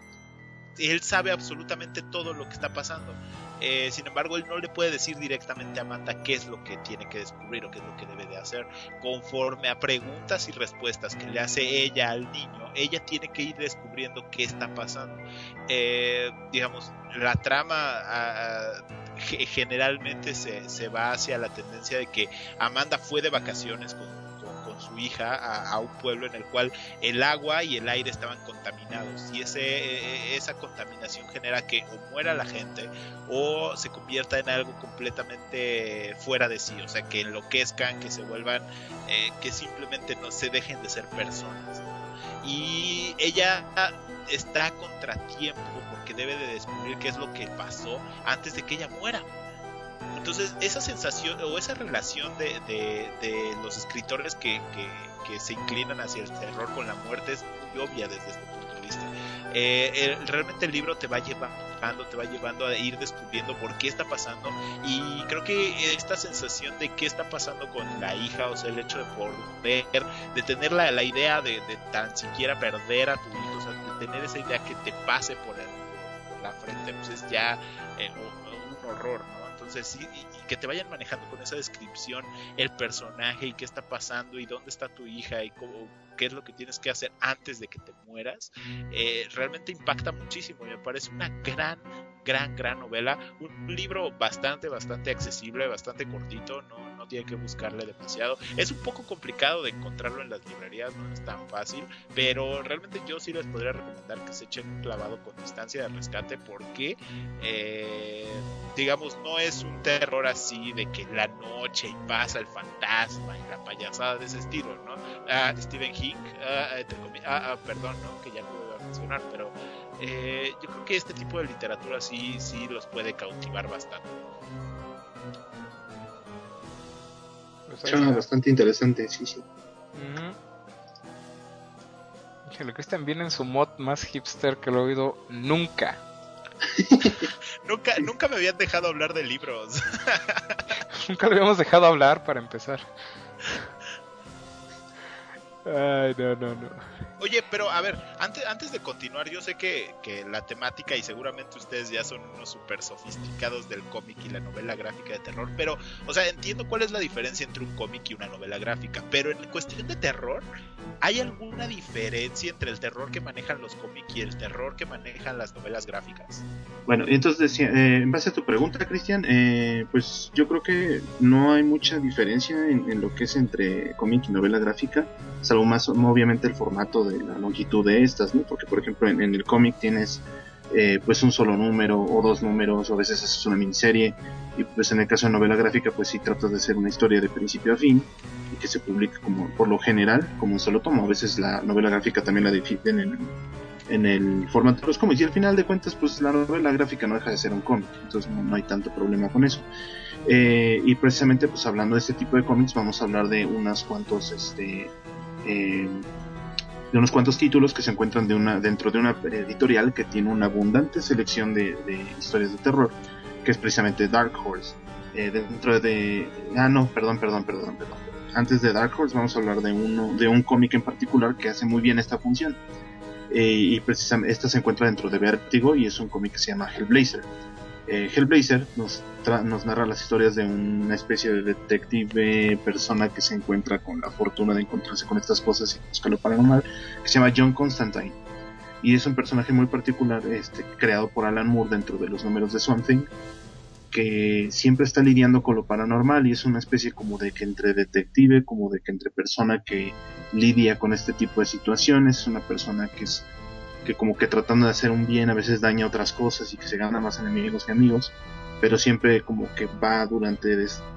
él sabe absolutamente todo lo que está pasando. Sin embargo, él no le puede decir directamente a Amanda qué es lo que tiene que descubrir o qué es lo que debe de hacer. Conforme a preguntas y respuestas que le hace ella al niño, ella tiene que ir descubriendo qué está pasando. Digamos, la trama generalmente se va hacia la tendencia de que Amanda fue de vacaciones con su hija a un pueblo en el cual el agua y el aire estaban contaminados, y esa contaminación genera que o muera la gente o se convierta en algo completamente fuera de sí, o sea, que enloquezcan, que se vuelvan, que simplemente no se dejen de ser personas, ¿no? Y ella está a contratiempo porque debe de descubrir qué es lo que pasó antes de que ella muera. Entonces esa sensación o esa relación de los escritores que se inclinan hacia el terror con la muerte es muy obvia desde este punto de vista. Realmente el libro te va llevando a ir descubriendo por qué está pasando, y creo que esta sensación de qué está pasando con la hija, o sea, el hecho de poder, de tener la idea de tan siquiera perder a tu hijo, o sea, de tener esa idea que te pase por la frente, pues es ya un horror, ¿no? Entonces sí, y que te vayan manejando con esa descripción el personaje y qué está pasando y dónde está tu hija y qué es lo que tienes que hacer antes de que te mueras, realmente impacta muchísimo. Me parece una gran novela, un libro bastante accesible, bastante cortito, no tiene que buscarle demasiado. Es un poco complicado de encontrarlo en las librerías, no es tan fácil, pero realmente yo sí les podría recomendar que se echen un clavado con Distancia de Rescate, porque digamos, no es un terror así de que la noche y pasa el fantasma y la payasada de ese estilo, ¿no? Stephen King, perdón, ¿no? Que ya no lo voy a mencionar, pero yo creo que este tipo de literatura sí los puede cautivar bastante. Bastante interesante, sí. Híjole, Cristian viene en su mod más hipster que lo he oído nunca. Nunca me habían dejado hablar de libros. Nunca lo habíamos dejado hablar para empezar. Ay, no. Oye, pero a ver, antes de continuar, yo sé que la temática, y seguramente ustedes ya son unos súper sofisticados del cómic y la novela gráfica de terror, pero, o sea, entiendo cuál es la diferencia entre un cómic y una novela gráfica, pero en cuestión de terror, ¿hay alguna diferencia entre el terror que manejan los cómics y el terror que manejan las novelas gráficas? Bueno, entonces, en base a tu pregunta, Cristian, pues yo creo que no hay mucha diferencia en lo que es entre cómic y novela gráfica, salvo más, obviamente, el formato de la longitud de estas, ¿no? Porque, por ejemplo, en el cómic tienes pues un solo número o dos números, o a veces haces una miniserie, y pues en el caso de novela gráfica, pues sí tratas de hacer una historia de principio a fin y que se publique como por lo general como un solo tomo. A veces la novela gráfica también la dividen en el formato de los cómics, y al final de cuentas, pues la novela gráfica no deja de ser un cómic, entonces no hay tanto problema con eso. Y precisamente, pues hablando de este tipo de cómics, vamos a hablar de unos cuantos títulos que se encuentran dentro de una editorial que tiene una abundante selección de historias de terror, que es precisamente Dark Horse. Antes de Dark Horse vamos a hablar de un cómic en particular que hace muy bien esta función, y precisamente esta se encuentra dentro de Vértigo, y es un cómic que se llama Hellblazer. Hellblazer nos narra las historias de una especie de detective, persona que se encuentra con la fortuna de encontrarse con estas cosas y busca lo paranormal, que se llama John Constantine, y es un personaje muy particular, creado por Alan Moore dentro de los números de Swamp Thing, que siempre está lidiando con lo paranormal, y es una especie como de que entre detective, como de que entre persona que lidia con este tipo de situaciones. Es una persona que como que tratando de hacer un bien a veces daña otras cosas y que se gana más enemigos que amigos, pero siempre como que va durante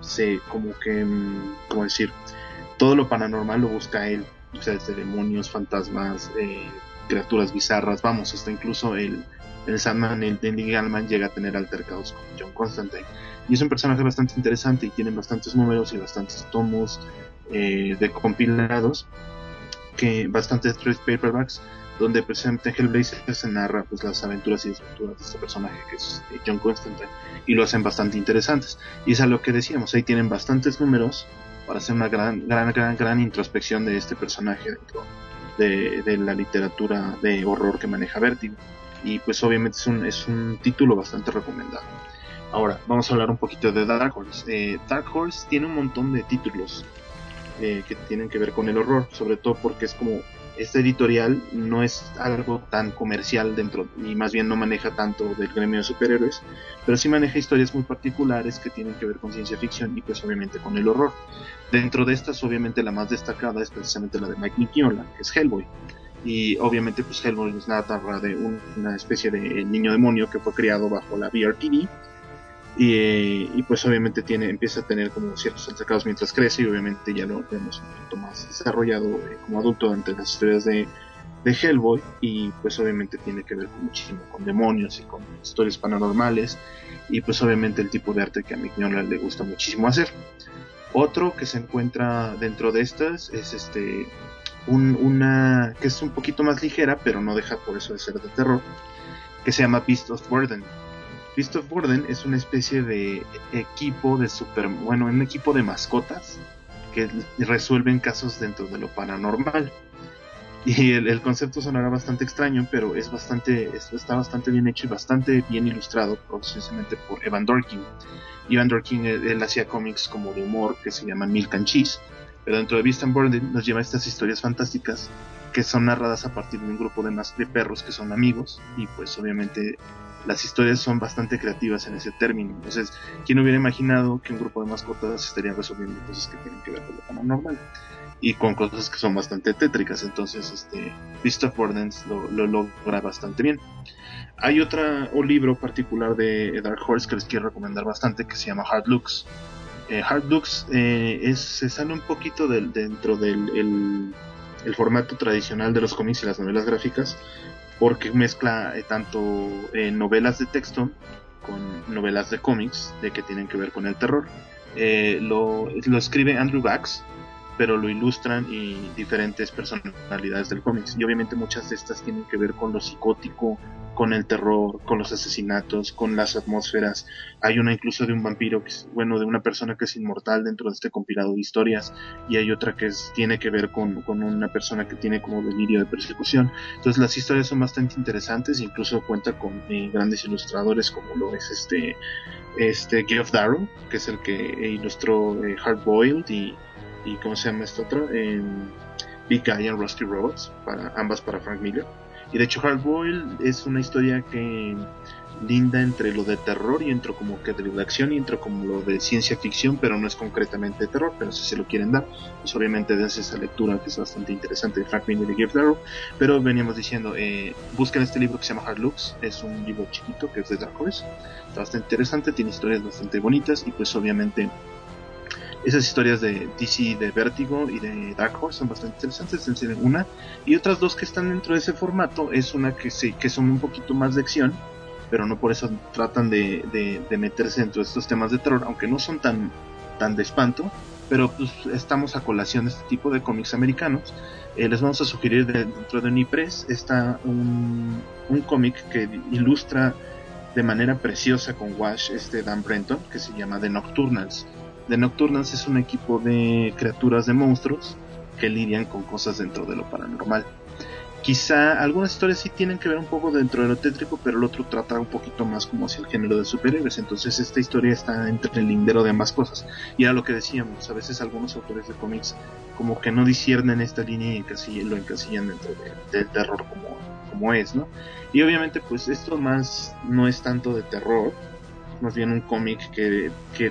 ¿cómo decir? Todo lo paranormal lo busca él, o sea, desde demonios, fantasmas, criaturas bizarras, vamos, hasta incluso el Sandman, el Dandy Gallman, llega a tener altercados con John Constantine, y es un personaje bastante interesante, y tiene bastantes números y bastantes tomos de compilados, bastantes trade paperbacks, donde precisamente en Hellblazer se narra pues las aventuras y desventuras de este personaje que es John Constantine, y lo hacen bastante interesantes, y es a lo que decíamos, ahí tienen bastantes números para hacer una gran introspección de este personaje dentro de la literatura de horror que maneja Vértigo, y pues obviamente es un título bastante recomendado. Ahora vamos a hablar un poquito de Dark Horse. Dark Horse tiene un montón de títulos que tienen que ver con el horror, sobre todo porque es como esta editorial no es algo tan comercial dentro, y más bien no maneja tanto del gremio de superhéroes, pero sí maneja historias muy particulares que tienen que ver con ciencia ficción y pues obviamente con el horror. Dentro de estas, obviamente la más destacada es precisamente la de Mike Mignola, que es Hellboy, y obviamente pues Hellboy nos narra de una especie de niño demonio que fue criado bajo la VRTV, y pues obviamente empieza a tener como ciertos altercados mientras crece, y obviamente ya lo vemos un poquito más desarrollado como adulto ante las historias de Hellboy, y pues obviamente tiene que ver muchísimo con demonios y con historias paranormales, y pues obviamente el tipo de arte que a Mignola le gusta muchísimo hacer. Otro que se encuentra dentro de estas es una que es un poquito más ligera, pero no deja por eso de ser de terror, que se llama Beast of Burden. Beast of Burden es una especie de equipo un equipo de mascotas que resuelven casos dentro de lo paranormal. Y el concepto sonará bastante extraño, pero está bastante bien hecho y bastante bien ilustrado, precisamente por Evan Dorkin. Evan Dorkin, él hacía cómics como de humor que se llaman Milk and Cheese, pero dentro de Beast of Burden nos lleva estas historias fantásticas que son narradas a partir de un grupo de perros que son amigos, y pues obviamente las historias son bastante creativas en ese término. Entonces, ¿quién hubiera imaginado que un grupo de mascotas estaría resolviendo cosas que tienen que ver con lo paranormal? Y con cosas que son bastante tétricas. Entonces, Beast of Burdens lo logra bastante bien. Hay un libro particular de Dark Horse que les quiero recomendar bastante, que se llama Hard Looks. Hard Looks se sale un poquito dentro del el formato tradicional de los cómics y las novelas gráficas, porque mezcla tanto novelas de texto con novelas de cómics de que tienen que ver con el terror. Lo escribe Andrew Bax, pero lo ilustran y diferentes personalidades del cómics, y obviamente muchas de estas tienen que ver con lo psicótico, con el terror, con los asesinatos, con las atmósferas. Hay una incluso de un vampiro, de una persona que es inmortal dentro de este compilado de historias, y hay otra que tiene que ver con una persona que tiene como delirio de persecución. Entonces las historias son bastante interesantes, incluso cuenta con grandes ilustradores como lo es Geoff Darrow, que es el que ilustró Hard-Boiled y ¿cómo se llama esta otra? Big Guy and Rusty Robots, ambas para Frank Miller. Y de hecho Hard-Boiled es una historia que linda entre lo de terror y entre como que de acción y entre como lo de ciencia ficción, pero no es concretamente terror, pero si se lo quieren dar, pues obviamente dense esa lectura que es bastante interesante de Frank Miller y Geoff Darrow. Pero veníamos diciendo, busquen este libro que se llama Hard Looks, es un libro chiquito que es de Dark Horse, está bastante interesante, tiene historias bastante bonitas, y pues obviamente esas historias de DC, de Vértigo y de Dark Horse son bastante interesantes. En una y otras dos que están dentro de ese formato es una que son un poquito más de acción, pero no por eso tratan de meterse dentro de estos temas de terror, aunque no son tan de espanto. Pero pues estamos a colación de este tipo de cómics americanos. Les vamos a sugerir dentro de Unipress está un cómic que ilustra de manera preciosa con wash Dan Brenton, que se llama The Nocturnals. The Nocturnals es un equipo de criaturas de monstruos que lidian con cosas dentro de lo paranormal. Quizá algunas historias sí tienen que ver un poco dentro de lo tétrico, pero el otro trata un poquito más como hacia el género de superhéroes. Entonces esta historia está entre el lindero de ambas cosas. Y era lo que decíamos, a veces algunos autores de cómics como que no disciernen esta línea y lo encasillan dentro del terror como es, ¿no? Y obviamente pues esto más no es tanto de terror, más bien un cómic que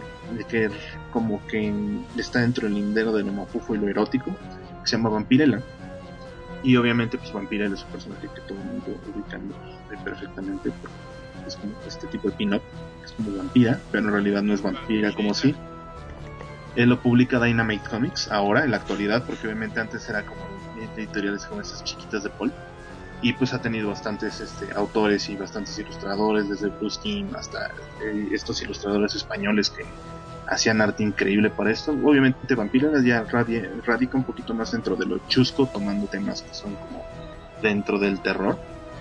como que está dentro del lindero de lo mafufo y lo erótico, que se llama Vampirella. Y obviamente pues Vampirella es un personaje que todo el mundo ubica perfectamente, porque es como este tipo de pin-up, es como vampira, pero en realidad no es vampira como si. Él lo publica Dynamite Comics ahora, en la actualidad, porque obviamente antes era como editoriales como esas chiquitas de Paul. Y pues ha tenido bastantes autores y bastantes ilustradores, desde Bruce Timm hasta estos ilustradores españoles que hacían arte increíble para esto. Obviamente Vampirella ya radica un poquito más dentro de lo chusco, tomando temas que son como dentro del terror,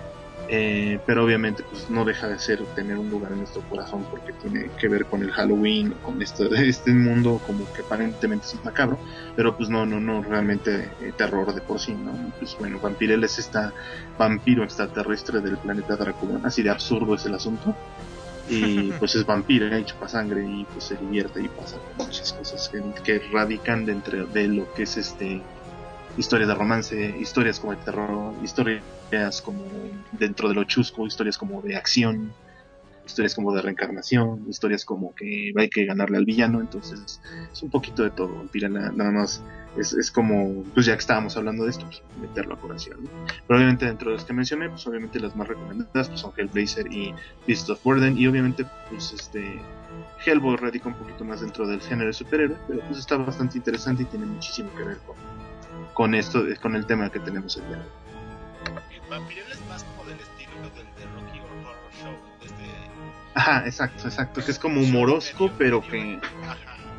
pero obviamente pues no deja de tener un lugar en nuestro corazón, porque tiene que ver con el Halloween, con este mundo como que aparentemente es macabro, pero pues no realmente terror de por sí, ¿no? Pues bueno, Vampirella es vampiro extraterrestre del planeta Drácula, así de absurdo es el asunto. Y pues es vampira y chupa sangre y pues se divierte y pasa muchas cosas que radican dentro de lo que es historias de romance, historias como de terror, historias como dentro de lo chusco, historias como de acción, historias como de reencarnación, historias como que hay que ganarle al villano. Entonces es un poquito de todo. Vampirella nada más es como, pues ya que estábamos hablando de esto, pues meterlo a colación, ¿no? Pero obviamente dentro de los que mencioné, pues obviamente las más recomendadas pues son Hellblazer y Beast of Burden, y obviamente pues Hellboy radica un poquito más dentro del género de superhéroe, pero pues está bastante interesante y tiene muchísimo que ver con esto, con el tema que tenemos el día de hoy. Vampirella es más como del estilo de Rocky Horror Show, Ajá, exacto, que es como humorosco, pero que... Ajá.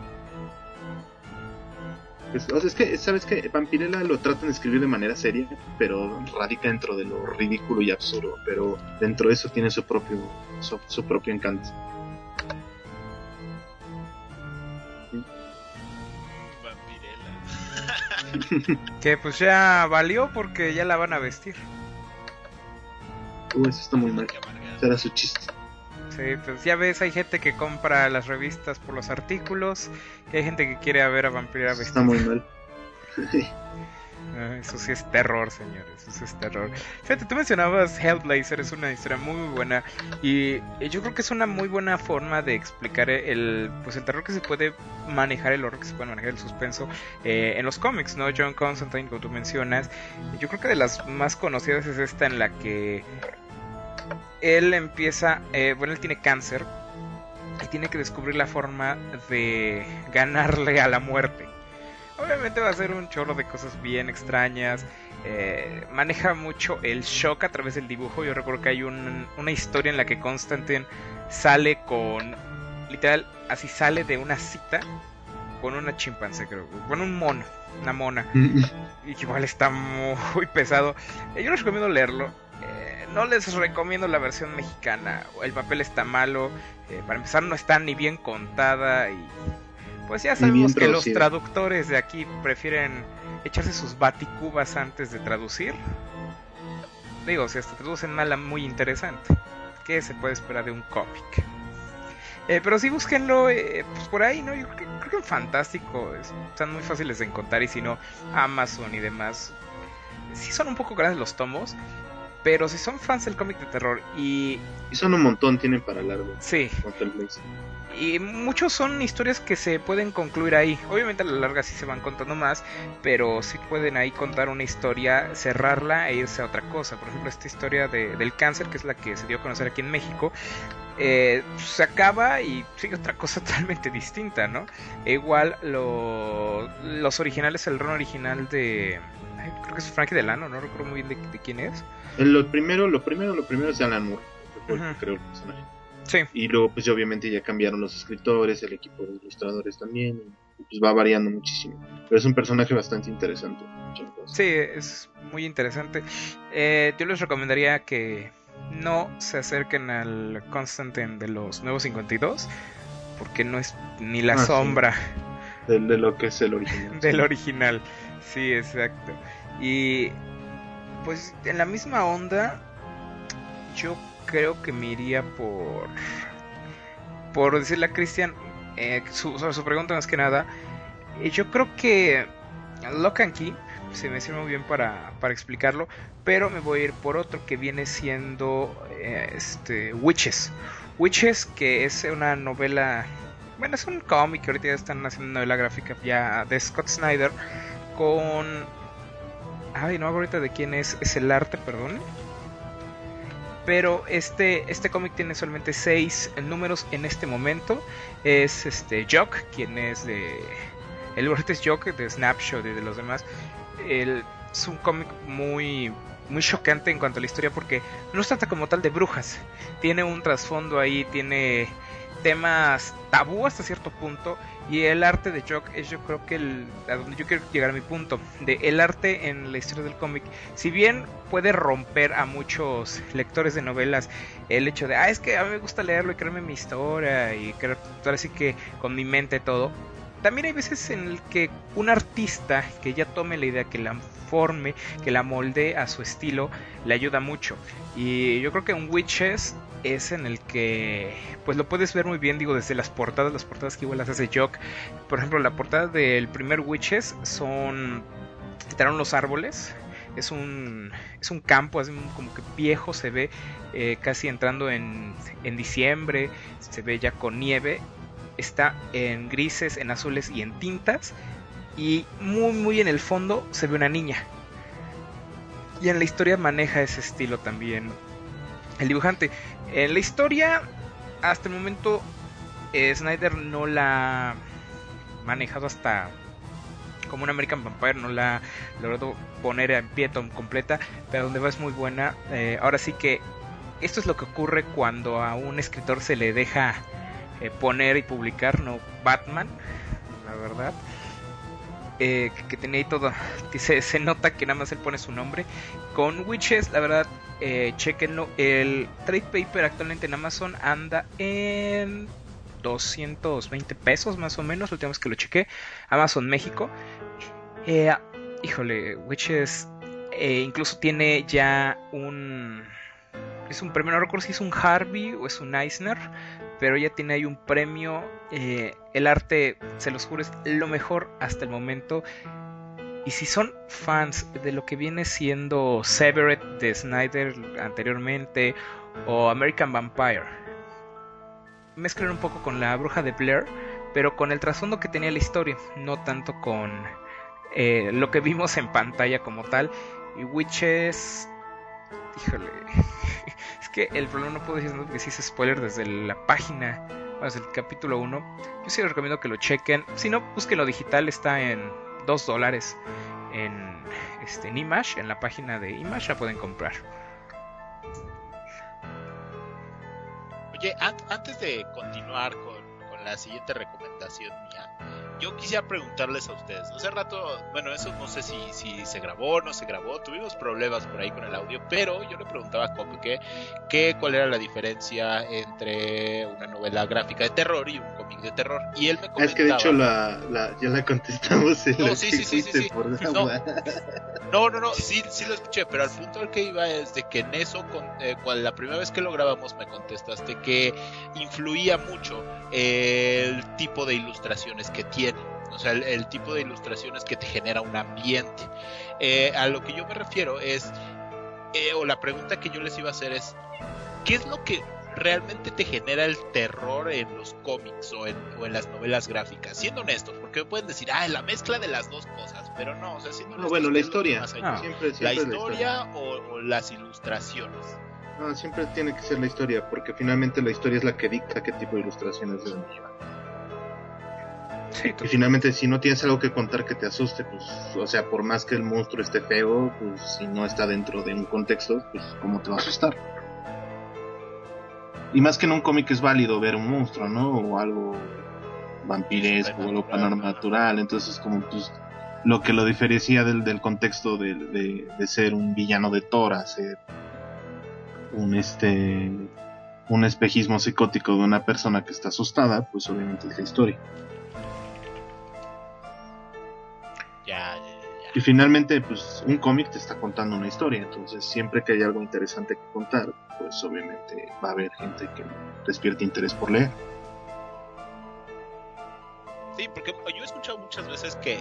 O sea, es que, ¿sabes qué? Vampirella lo tratan de escribir de manera seria, pero radica dentro de lo ridículo y absurdo, pero dentro de eso tiene su propio encanto. Vampirella. Que pues ya valió porque ya la van a vestir. Eso está muy mal. Será su chiste. Sí, pues ya ves, hay gente que compra las revistas por los artículos, y hay gente que quiere ver a Vampirella vestida. Está muy mal. Eso sí es terror, señores, eso sí es terror. Fíjate, tú mencionabas Hellblazer, es una historia muy buena y yo creo que es una muy buena forma de explicar el terror que se puede manejar, el horror que se puede manejar, el suspenso en los cómics, ¿no? John Constantine, como tú mencionas, yo creo que de las más conocidas es esta en la que él empieza, él tiene cáncer y tiene que descubrir la forma de ganarle a la muerte. Obviamente va a ser un chorro de cosas bien extrañas. Maneja mucho el shock a través del dibujo. Yo recuerdo que hay una historia en la que Constantine sale con... literal, así sale de una cita con una chimpancé, creo. Con un mono, una mona. Y igual está muy pesado. Yo les recomiendo leerlo. No les recomiendo la versión mexicana. El papel está malo. Para empezar, no está ni bien contada y... pues ya sabemos que los traductores de aquí prefieren echarse sus baticubas antes de traducir. Digo, si hasta traducen mal, muy interesante. ¿Qué se puede esperar de un cómic? Pero sí, búsquenlo pues por ahí, ¿no? Yo creo que es fantástico. Están muy fáciles de encontrar y si no, Amazon y demás. Sí son un poco grandes los tomos, pero si son fans del cómic de terror y son un montón, tienen para largo. Sí. Y muchos son historias que se pueden concluir ahí. Obviamente a la larga sí se van contando más, pero sí pueden ahí contar una historia, cerrarla e irse a otra cosa. Por ejemplo, esta historia del cáncer, que es la que se dio a conocer aquí en México, se acaba y sigue otra cosa totalmente distinta, ¿no? Igual los originales, el run original de... creo que es Frankie Delano, no recuerdo muy bien de quién es. Lo primero es de Alan Moore, creo el personaje. Sí. Y luego pues obviamente ya cambiaron los escritores, el equipo de ilustradores también, y pues va variando muchísimo. Pero es un personaje bastante interesante. Sí, es muy interesante. Yo les recomendaría que no se acerquen al Constantine de los Nuevos 52, porque no es ni la sombra de lo que es el original. Del original, sí, exacto. Y pues en la misma onda, yo creo que me iría por decirle a Cristian sobre su pregunta más que nada. Yo creo que Lock and Key se me sirve muy bien para explicarlo, pero me voy a ir por otro que viene siendo Witches, que es una novela, bueno, es un cómic que ahorita ya están haciendo una novela gráfica ya de Scott Snyder con... no, ahorita de quién es el arte, perdón. Pero este cómic tiene solamente 6 números en este momento. Es Jock, quien es de... el ahorita es Jock de Snapshot y de los demás. Es un cómic muy chocante en cuanto a la historia, porque no se trata como tal de brujas. Tiene un trasfondo ahí, tiene temas tabú hasta cierto punto. Y el arte de Jock es, yo creo que a donde yo quiero llegar a mi punto. El arte en la historia del cómic, si bien puede romper a muchos lectores de novelas el hecho de, es que a mí me gusta leerlo y creerme mi historia y creer, ahora sí que con mi mente todo. También hay veces en el que un artista que ya tome la idea, que la forme, que la molde a su estilo, le ayuda mucho. Y yo creo que en Witches es en el que pues lo puedes ver muy bien, digo, desde las portadas que igual las hace Jock. Por ejemplo, la portada del primer Witches quitaron los árboles. Es un campo así como que viejo, se ve casi entrando en diciembre, se ve ya con nieve. Está en grises, en azules y en tintas. Y muy en el fondo se ve una niña. Y en la historia maneja ese estilo también el dibujante. En la historia, hasta el momento, Snyder no la ha manejado hasta como un American Vampire, no la ha logrado poner en pie completa, pero donde va es muy buena. Ahora sí que esto es lo que ocurre cuando a un escritor se le deja poner y publicar, no Batman, la verdad. Que tenía ahí todo, que se nota que nada más él pone su nombre. Con Witches, la verdad, chequenlo. El trade paper actualmente en Amazon anda en 220 pesos más o menos, la última vez que lo chequé. Amazon México. Híjole, Witches incluso tiene ya es un premio, no recuerdo si es un Harvey o es un Eisner, pero ya tiene ahí un premio. El arte, se los juro, es lo mejor hasta el momento. Y si son fans de lo que viene siendo Severed de Snyder anteriormente o American Vampire, mezclan un poco con La Bruja de Blair, pero con el trasfondo que tenía la historia, no tanto con lo que vimos en pantalla como tal. Y Witches, híjole, es que el problema no puedo decir porque si es spoiler desde la página, desde el capítulo 1. Yo sí les recomiendo que lo chequen. Si no, búsquenlo digital, está en $2 en Image, en la página de Image la pueden comprar. Oye, antes de continuar con la siguiente recomendación mía, yo quisiera preguntarles a ustedes. Hace rato, bueno, eso no sé si se grabó o no se grabó, tuvimos problemas por ahí con el audio, pero yo le preguntaba a Copo cuál era la diferencia entre una novela gráfica de terror y un cómic de terror. Y él me comentaba... Es que de hecho ya la contestamos en no, sí. por No, sí lo escuché, pero al punto al que iba es de que en eso, la primera vez que lo grabamos me contestaste que influía mucho el tipo de ilustraciones que tiene, o sea, el tipo de ilustraciones que te genera un ambiente. A lo que yo me refiero es, o la pregunta que yo les iba a hacer es, ¿qué es lo que realmente te genera el terror en los cómics o en las novelas gráficas? Siendo honestos, porque pueden decir, la mezcla de las dos cosas, pero no, o sea, siendo honestos, bueno, la historia, siempre la historia o las ilustraciones. No, siempre tiene que ser la historia, porque finalmente la historia es la que dicta qué tipo de ilustraciones deben llevar. Sí, y finalmente, si no tienes algo que contar que te asuste, pues, o sea, por más que el monstruo esté feo, pues, si no está dentro de un contexto, pues, ¿cómo te va a asustar? Y más que en un cómic es válido ver un monstruo, ¿no? O algo vampiresco, o algo paranormal, entonces como, pues, lo que lo diferencia del contexto de ser un villano de Thor a ser un espejismo psicótico de una persona que está asustada, pues obviamente es la historia. Ya. Y finalmente, pues un cómic te está contando una historia, entonces siempre que hay algo interesante que contar, pues obviamente va a haber gente que despierte interés por leer. Sí, porque yo he escuchado muchas veces que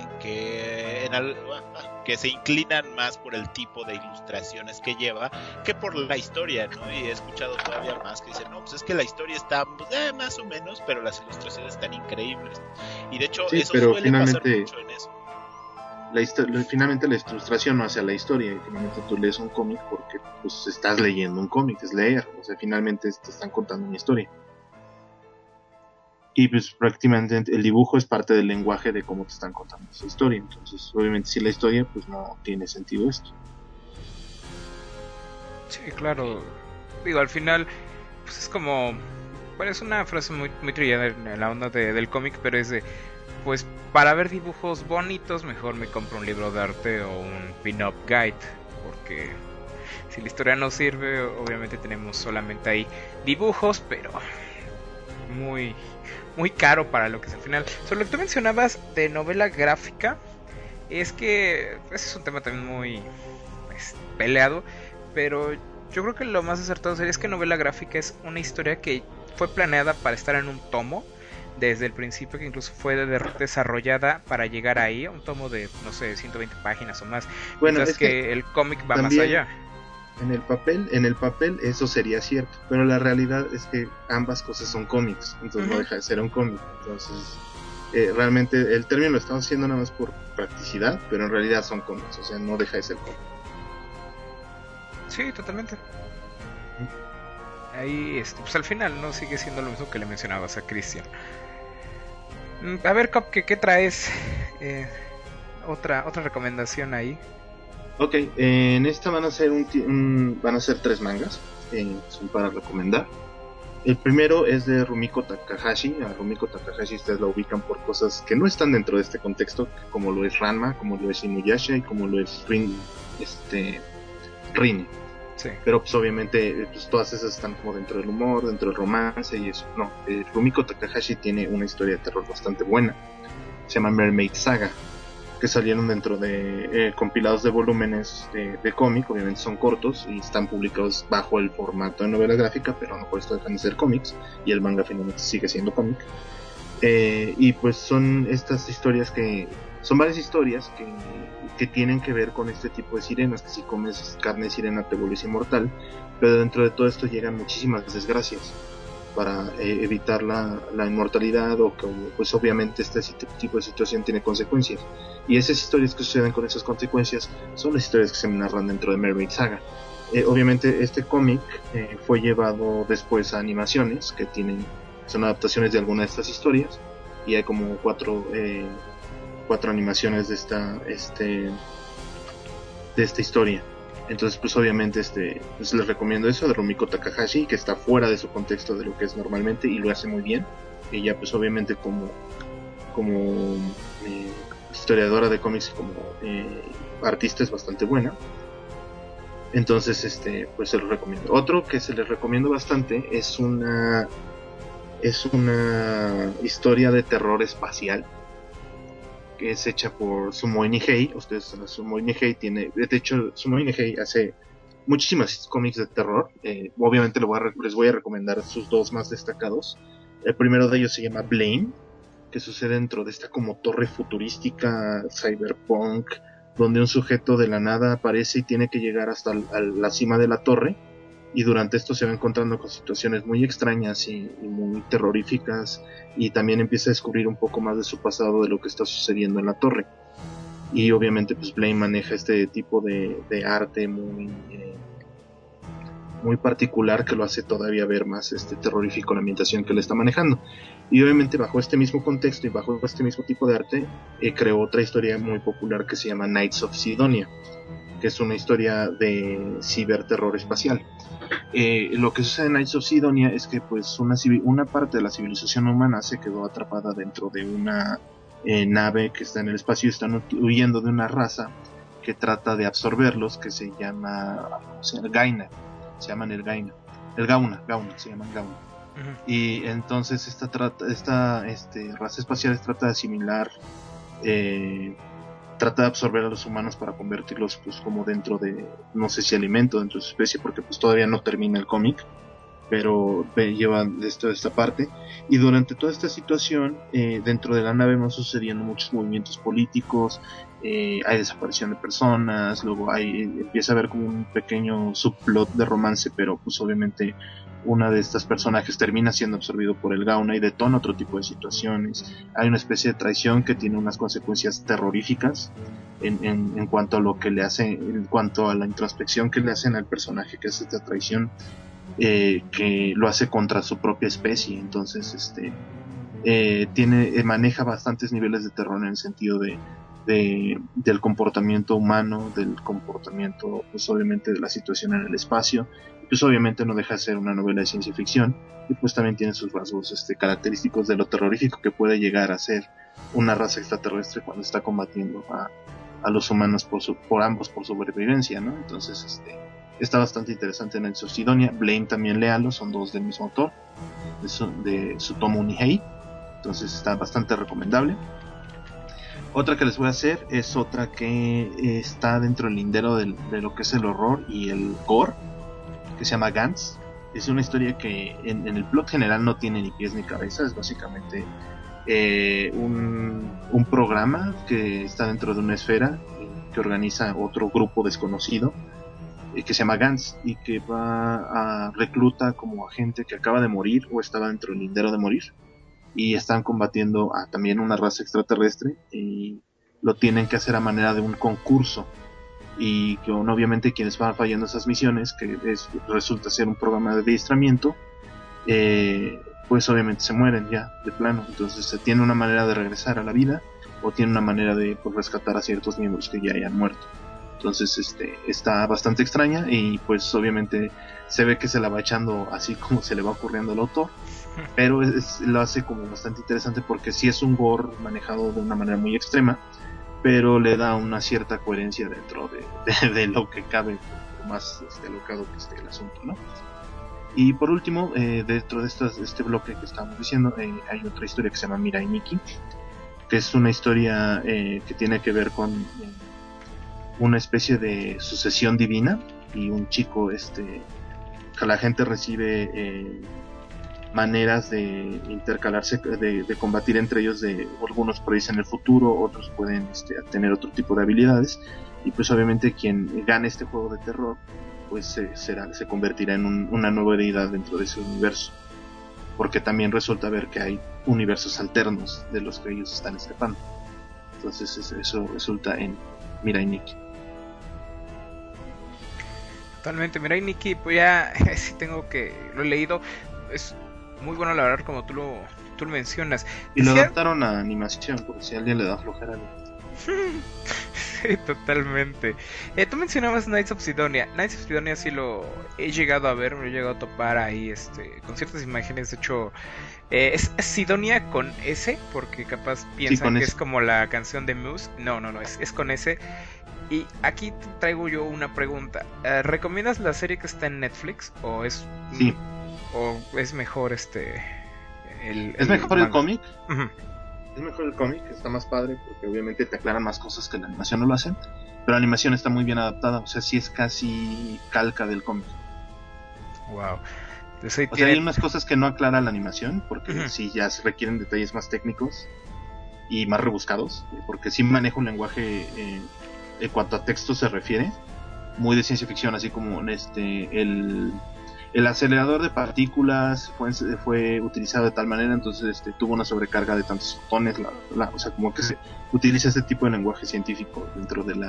se inclinan más por el tipo de ilustraciones que lleva que por la historia, ¿no? Y he escuchado todavía más que dicen, no, pues es que la historia está más o menos, pero las ilustraciones están increíbles. Y de hecho, sí, eso suele pasar mucho en eso. Finalmente la ilustración no hace la historia, y finalmente tú lees un cómic porque pues estás leyendo un cómic, es leer, o sea, finalmente te están contando una historia. Y pues prácticamente el dibujo es parte del lenguaje de cómo te están contando esa historia, entonces obviamente sin la historia pues no tiene sentido esto. Sí, claro, digo, al final pues es como, bueno, es una frase muy, muy trillada en la onda del cómic, pero es de, pues para ver dibujos bonitos mejor me compro un libro de arte o un pin-up guide, porque si la historia no sirve, obviamente tenemos solamente ahí dibujos, pero muy muy caro para lo que es al final. Sobre lo que tú mencionabas de novela gráfica, es que ese es un tema también muy peleado, pero yo creo que lo más acertado sería es que novela gráfica es una historia que fue planeada para estar en un tomo desde el principio, que incluso fue desarrollada para llegar ahí, un tomo de, no sé, 120 páginas o más. Bueno, es que el cómic va más allá. En el papel eso sería cierto, pero la realidad es que ambas cosas son cómics, entonces no deja de ser un cómic. Entonces realmente el término lo estamos haciendo nada más por practicidad, pero en realidad son cómics, o sea, no deja de ser cómic. Sí, totalmente. Ahí, pues al final no sigue siendo lo mismo que le mencionabas a Cristian. A ver, Cop, ¿qué traes? Otra recomendación ahí. Ok, en esta van a ser van a ser 3 mangas, son para recomendar. El primero es de Rumiko Takahashi. A Rumiko Takahashi ustedes la ubican por cosas que no están dentro de este contexto, como lo es Ranma, como lo es Inuyasha y como lo es Rin. Sí. Pero pues obviamente pues, todas esas están como dentro del humor, dentro del romance y eso. No, Rumiko Takahashi tiene una historia de terror bastante buena. Se llama Mermaid Saga, que salieron dentro de compilados de volúmenes de cómic. Obviamente son cortos y están publicados bajo el formato de novela gráfica, pero no por esto dejan de ser cómics, y el manga finalmente sigue siendo cómic. Y pues son estas historias que son varias historias que tienen que ver con este tipo de sirenas, que si comes carne de sirena te vuelves inmortal, pero dentro de todo esto llegan muchísimas desgracias para evitar la inmortalidad, o que pues obviamente este tipo de situación tiene consecuencias, y esas historias que suceden con esas consecuencias son las historias que se narran dentro de Mermaid Saga. Obviamente este cómic fue llevado después a animaciones que son adaptaciones de algunas de estas historias, y hay como cuatro animaciones de esta historia. Entonces pues obviamente pues les recomiendo eso de Rumiko Takahashi, que está fuera de su contexto de lo que es normalmente y lo hace muy bien. Ella pues obviamente como historiadora de cómics y como artista es bastante buena. Entonces pues se lo recomiendo. Otro que se les recomiendo bastante es una historia de terror espacial que es hecha por Sumoi Nihei. Ustedes saben, Sumoi Nihei Sumoi Nihei hace muchísimas cómics de terror. Obviamente les voy a recomendar sus dos más destacados. El primero de ellos se llama Blame, que sucede dentro de esta como torre futurística cyberpunk, donde un sujeto de la nada aparece y tiene que llegar hasta la cima de la torre, y durante esto se va encontrando con situaciones muy extrañas y muy terroríficas, y también empieza a descubrir un poco más de su pasado, de lo que está sucediendo en la torre. Y obviamente pues Blame maneja este tipo de arte muy particular, que lo hace todavía ver más terrorífico la ambientación que le está manejando. Y obviamente bajo este mismo contexto y bajo este mismo tipo de arte creó otra historia muy popular que se llama Knights of Sidonia, que es una historia de ciberterror espacial. Lo que sucede en Knights of Sidonia es que pues una parte de la civilización humana se quedó atrapada dentro de una nave que está en el espacio, y están huyendo de una raza que trata de absorberlos, que se llama Gaina. Se llaman Gauna, se llaman Gauna. Uh-huh. Y entonces esta raza espacial trata de asimilar, trata de absorber a los humanos para convertirlos pues como dentro de, no sé si alimento dentro de su especie, porque pues todavía no termina el cómic, pero llevan esta parte. Y durante toda esta situación dentro de la nave van sucediendo muchos movimientos políticos, hay desaparición de personas, luego empieza a haber como un pequeño subplot de romance, pero pues obviamente una de estas personajes termina siendo absorbido por el Gauna y detona otro tipo de situaciones. Hay una especie de traición que tiene unas consecuencias terroríficas en cuanto a lo que le hace, en cuanto a la introspección que le hacen al personaje que hace esta traición, que lo hace contra su propia especie. Entonces maneja bastantes niveles de terror en el sentido del comportamiento humano, del comportamiento pues obviamente de la situación en el espacio. Pues obviamente no deja de ser una novela de ciencia ficción, y pues también tiene sus rasgos característicos de lo terrorífico que puede llegar a ser una raza extraterrestre cuando está combatiendo a los humanos por ambos por sobrevivencia, ¿no? Entonces está bastante interesante en Knights of Sidonia. Blame también léalo, son dos del mismo autor, de Tsutomu Nihei, entonces está bastante recomendable. Otra que les voy a hacer es otra que está dentro del lindero de lo que es el horror y el gore, que se llama Gantz. Es una historia que en el plot general no tiene ni pies ni cabeza, es básicamente un programa que está dentro de una esfera que organiza otro grupo desconocido que se llama Gantz, y que recluta como a gente que acaba de morir o estaba dentro del lindero de morir, y están combatiendo a también una raza extraterrestre, y lo tienen que hacer a manera de un concurso, y que obviamente quienes van fallando esas misiones, que resulta ser un programa de adiestramiento, pues obviamente se mueren ya de plano. Entonces se tiene una manera de regresar a la vida, o tiene una manera de pues, rescatar a ciertos miembros que ya hayan muerto. Entonces está bastante extraña, y pues obviamente se ve que se la va echando así como se le va ocurriendo al autor, pero lo hace como bastante interesante, porque sí es un gore manejado de una manera muy extrema, pero le da una cierta coherencia dentro de lo que cabe, por más alocado que esté el asunto, ¿no? Y por último, dentro de este bloque que estamos diciendo, hay otra historia que se llama Mirai Nikki, que es una historia que tiene que ver con una especie de sucesión divina, y un chico, que la gente recibe maneras de intercalarse, de combatir entre ellos. Algunos predicen el futuro, otros pueden tener otro tipo de habilidades, y pues obviamente quien gane este juego de terror pues se convertirá en una nueva deidad dentro de ese universo, porque también resulta ver que hay universos alternos de los que ellos están escapando. Entonces eso resulta en Mirai Nikki. Totalmente, Mirai Nikki, pues ya sí lo he leído, es muy bueno la verdad como tú lo mencionas. Y lo adaptaron a animación, porque si a alguien le da flojera. Sí, totalmente. Tú mencionabas Knights of Sidonia. Knights of Sidonia sí lo he llegado a ver, me lo he llegado a topar ahí con ciertas imágenes. De hecho, ¿es Sidonia con S? Porque capaz piensan que es como la canción de Muse. No, es con S. Y aquí traigo yo una pregunta. ¿Recomiendas la serie que está en Netflix? ¿O es mejor ¿Es mejor el cómic? Uh-huh. Es mejor el cómic, está más padre porque obviamente te aclaran más cosas que la animación no lo hacen, pero la animación está muy bien adaptada, o sea, sí es casi calca del cómic. Wow. Hay unas cosas que no aclara la animación porque sí ya se requieren detalles más técnicos y más rebuscados, porque sí maneja un lenguaje en cuanto a texto se refiere, muy de ciencia ficción, así como el acelerador de partículas fue utilizado de tal manera, entonces tuvo una sobrecarga de tantos fotones, o sea, como que se utiliza este tipo de lenguaje científico dentro de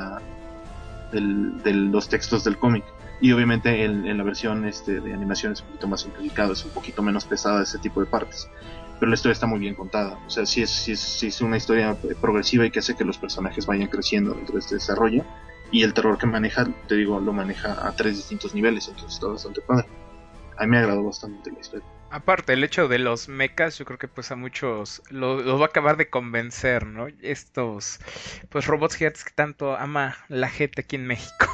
los textos del cómic. Y obviamente en la versión de animación es un poquito más simplificado, es un poquito menos pesada ese tipo de partes. Pero la historia está muy bien contada, o sea, sí es una historia progresiva y que hace que los personajes vayan creciendo dentro de este desarrollo. Y el terror que maneja, te digo, lo maneja a 3 distintos niveles, entonces está bastante padre. A mí me agradó bastante la historia. Aparte, el hecho de los mechas, yo creo que pues a muchos los va a acabar de convencer, ¿no? Estos pues robots gigantes que tanto ama la gente aquí en México.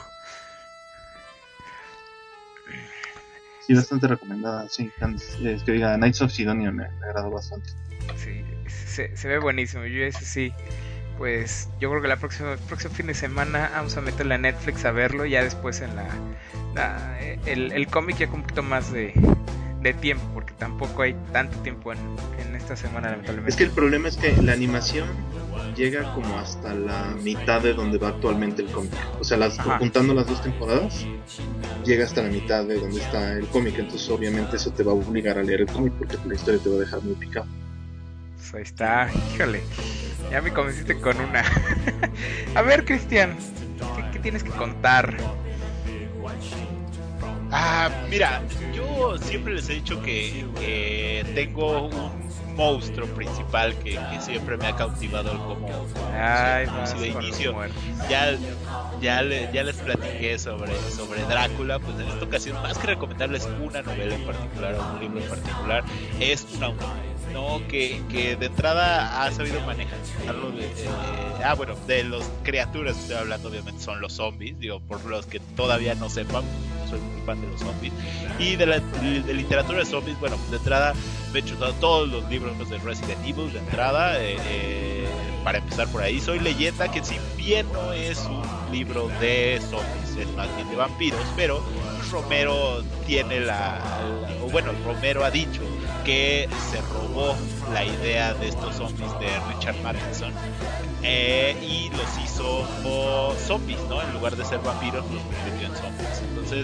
Sí, bastante recomendada, sí. Que diga Knights of Sidonia me agradó bastante. Sí, se ve buenísimo. Yo ese sí, pues yo creo que el próximo fin de semana vamos a meterle a Netflix a verlo, ya después en el cómic ya con un poquito más de tiempo, porque tampoco hay tanto tiempo en esta semana, lamentablemente. Es que el problema es que la animación llega como hasta la mitad de donde va actualmente el cómic. O sea, juntando las 2 temporadas, llega hasta la mitad de donde está el cómic. Entonces, obviamente, eso te va a obligar a leer el cómic porque la historia te va a dejar muy picado. Pues ahí está, híjole. Ya me convenciste con una. A ver, Cristian, ¿qué tienes que contar? Mira, yo siempre les he dicho que tengo un monstruo principal que siempre me ha cautivado como de inicio. Ya les platiqué sobre Drácula. Pues en esta ocasión, más que recomendarles una novela en particular o un libro en particular, es un autor, ¿no? Que de entrada ha sabido manejarlo de las criaturas que estoy hablando, obviamente son los zombies, digo, por los que todavía no sepan, soy muy fan de los zombies. Y de literatura de zombies, bueno, de entrada me he chutado todos los libros de Resident Evil, de entrada, para empezar por ahí. Soy Leyenda, que si bien no es un libro de zombies, es más bien de vampiros, pero Romero tiene Romero ha dicho que se robó la idea de estos zombies de Richard Matheson y los hizo zombies, ¿no? En lugar de ser vampiros, los convirtió en zombies. Entonces,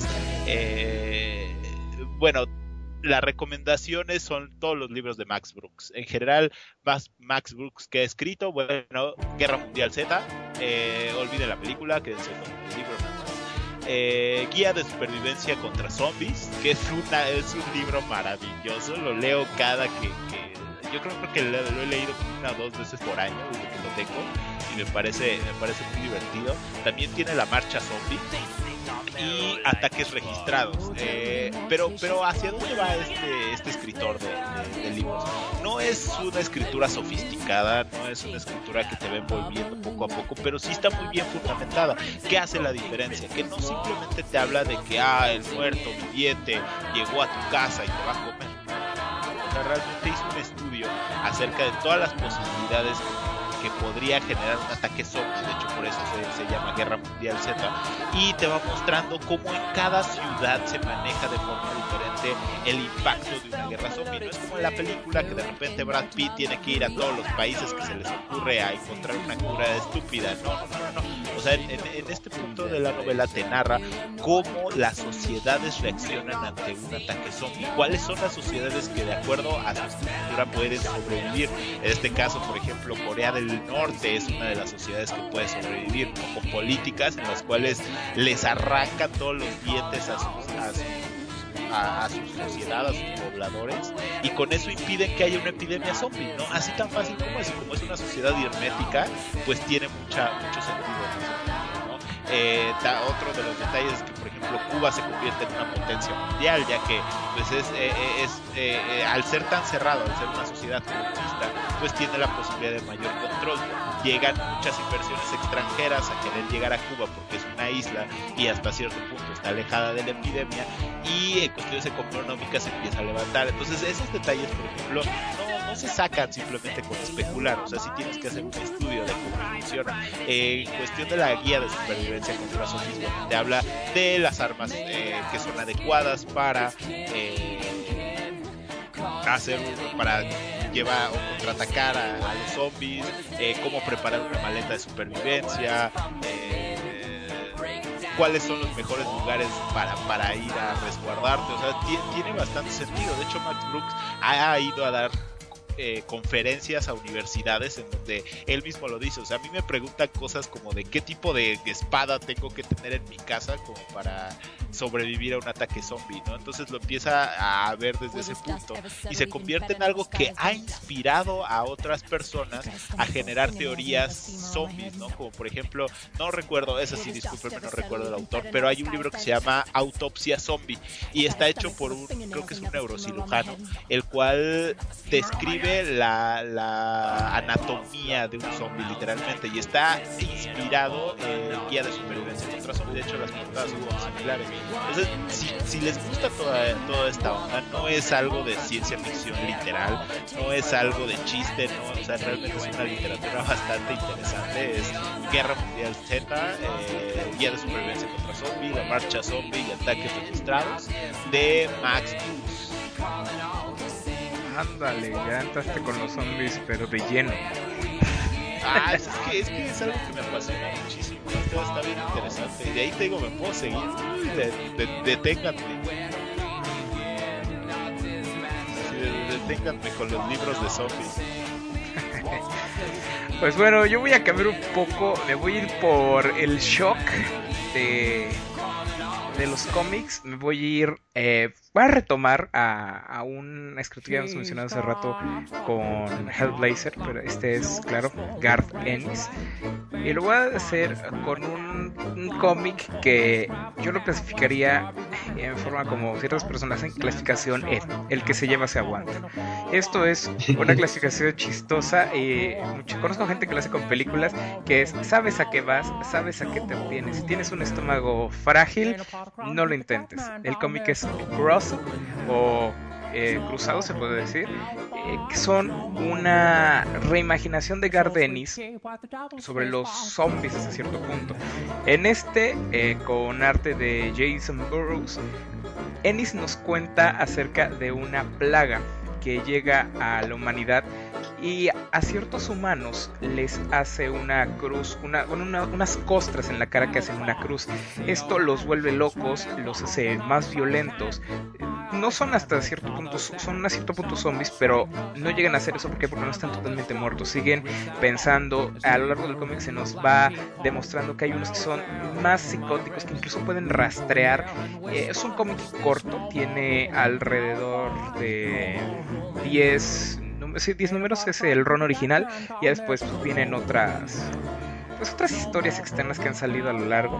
las recomendaciones son todos los libros de Max Brooks. En general, Max Brooks que ha escrito, Guerra Mundial Z, olvide la película, quédense con el libro nada más. Guía de supervivencia contra zombies, que es un libro maravilloso, lo leo cada que yo creo que lo he leído 1 o 2 veces por año desde que lo tengo y me parece muy divertido. También tiene La Marcha Zombie y Ataques Registrados, pero ¿hacia dónde va este escritor de libros? No es una escritura sofisticada, no es una escritura que te va envolviendo poco a poco, pero sí está muy bien fundamentada. ¿Qué hace la diferencia? Que no simplemente te habla de que el muerto viviente llegó a tu casa y te va a comer. O sea, realmente hizo un estudio acerca de todas las posibilidades que podría generar un ataque zombie. De hecho, por eso se llama Guerra Mundial Z. Y te va mostrando cómo en cada ciudad se maneja de forma diferente el impacto de una guerra zombie. No es como en la película que de repente Brad Pitt tiene que ir a todos los países que se les ocurre a encontrar una cura estúpida. No. O sea, en este punto de la novela te narra cómo las sociedades reaccionan ante un ataque zombie. ¿Cuáles son las sociedades que de acuerdo a su estructura pueden sobrevivir? En este caso, por ejemplo, Corea del Norte es una de las sociedades que puede sobrevivir, ¿no? Con políticas en las cuales les arrancan todos los dientes a su sociedad, a sus pobladores, y con eso impiden que haya una epidemia zombie, ¿no? Así tan fácil como es. Y como es una sociedad hermética, pues tiene mucho sentido, ¿no? Otro de los detalles es que, por ejemplo, Cuba se convierte en una potencia mundial, ya que pues al ser tan cerrado, al ser una sociedad comunista, pues tiene la posibilidad de mayor control. Llegan muchas inversiones extranjeras a querer llegar a Cuba porque es una isla y hasta cierto punto está alejada de la epidemia, y en cuestiones económicas se empieza a levantar. Entonces esos detalles, por ejemplo, no se sacan simplemente con especular. O sea, sí tienes que hacer un estudio de cómo funciona. En cuestión de la guía de supervivencia contra zombies, te habla de las armas que son adecuadas para llevar o contraatacar a los zombies, cómo preparar una maleta de supervivencia, cuáles son los mejores lugares para ir a resguardarte. O sea, tiene bastante sentido. De hecho, Max Brooks ha ido a dar conferencias a universidades en donde él mismo lo dice. O sea, a mí me preguntan cosas como de qué tipo de espada tengo que tener en mi casa como para sobrevivir a un ataque zombie, ¿no? Entonces lo empieza a ver desde ese punto y se convierte en algo que ha inspirado a otras personas a generar teorías zombies, ¿no? Como por ejemplo, no recuerdo, es así, discúlpenme, no recuerdo el autor, pero hay un libro que se llama Autopsia Zombie y está hecho por creo que es un neurocirujano, el cual describe la anatomía de un zombie literalmente, y está inspirado en Guía de Supervivencia contra Zombies. De hecho, las portadas son muy similares. Entonces, si les gusta toda esta onda, no es algo de ciencia ficción literal, no es algo de chiste, no, o sea, realmente es una literatura bastante interesante. Es Guerra Mundial Z, Guía de Supervivencia contra Zombie, La Marcha Zombie y Ataques Registrados, de Max Brooks. Ándale, ya entraste con los zombies, pero de lleno. Es que es algo que me apasiona muchísimo. Esto está bien interesante. Y de ahí te digo, me puedo seguir. Deténganme. Deténganme con los libros de zombies. Pues bueno, yo voy a cambiar un poco. Me voy a ir por el shock de los cómics. Me voy a ir. Voy a retomar a un escritor que habíamos mencionado hace rato con Hellblazer, pero este es, claro, Garth Ennis. Y lo voy a hacer con un cómic que yo lo clasificaría en forma como ciertas personas en clasificación el que se lleva se aguanta. Esto es una clasificación chistosa y conozco gente que lo hace con películas, que es, sabes a qué vas, sabes a qué te obtienes. Si tienes un estómago frágil, no lo intentes. El cómic es Cross o Cruzado, se puede decir, que son una reimaginación de Garth Ennis sobre los zombies hasta cierto punto. En con arte de Jason Burrows, Ennis nos cuenta acerca de una plaga que llega a la humanidad y a ciertos humanos les hace una cruz, unas costras en la cara que hacen una cruz. Esto los vuelve locos, los hace más violentos. No son hasta cierto punto, son a cierto punto zombies, pero no llegan a hacer eso porque no están totalmente muertos. Siguen pensando. A lo largo del cómic se nos va demostrando que hay unos que son más psicóticos, que incluso pueden rastrear. Es un cómic corto, tiene alrededor de 10 números, es el run original. Y después vienen otras historias externas que han salido a lo largo.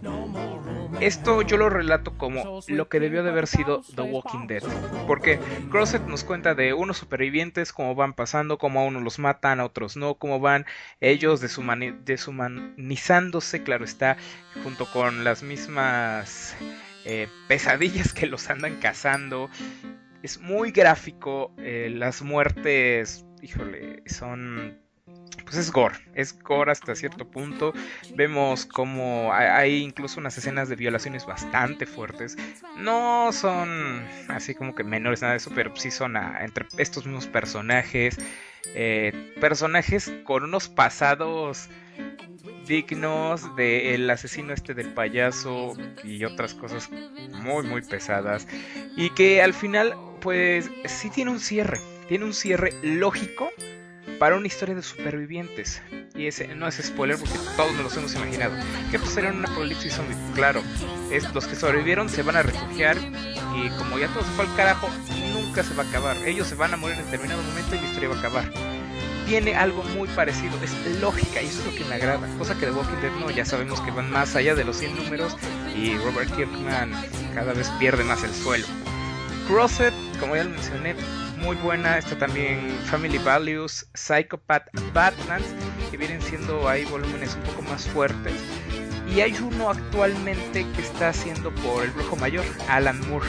Esto yo lo relato como lo que debió de haber sido The Walking Dead, porque Crosset nos cuenta de unos supervivientes, cómo van pasando, cómo a unos los matan, a otros no, cómo van ellos deshumanizándose, claro está, junto con las mismas pesadillas que los andan cazando. Es muy gráfico, las muertes, híjole, son pues es gore hasta cierto punto. Vemos como hay incluso unas escenas de violaciones bastante fuertes. No son así como que menores, nada de eso, pero sí son entre estos mismos personajes. Personajes con unos pasados dignos del asesino del payaso y otras cosas muy muy pesadas, y que al final pues sí tiene un cierre lógico para una historia de supervivientes. Y ese no es spoiler porque todos nos los hemos imaginado. ¿Qué pasaría en un apocalipsis zombie? Claro, los que sobrevivieron se van a refugiar, y como ya todo se fue al carajo, nunca se va a acabar. Ellos se van a morir en determinado momento y la historia va a acabar. Tiene algo muy parecido, es lógica, y eso es lo que me agrada. Cosa que The Walking Dead no, ya sabemos que van más allá de los 100 números, y Robert Kirkman cada vez pierde más el suelo. Crossed, como ya lo mencioné, muy buena. Está también Family Values, Psychopath Badlands, que vienen siendo ahí volúmenes un poco más fuertes. Y hay uno actualmente que está haciendo por el Brujo Mayor, Alan Moore.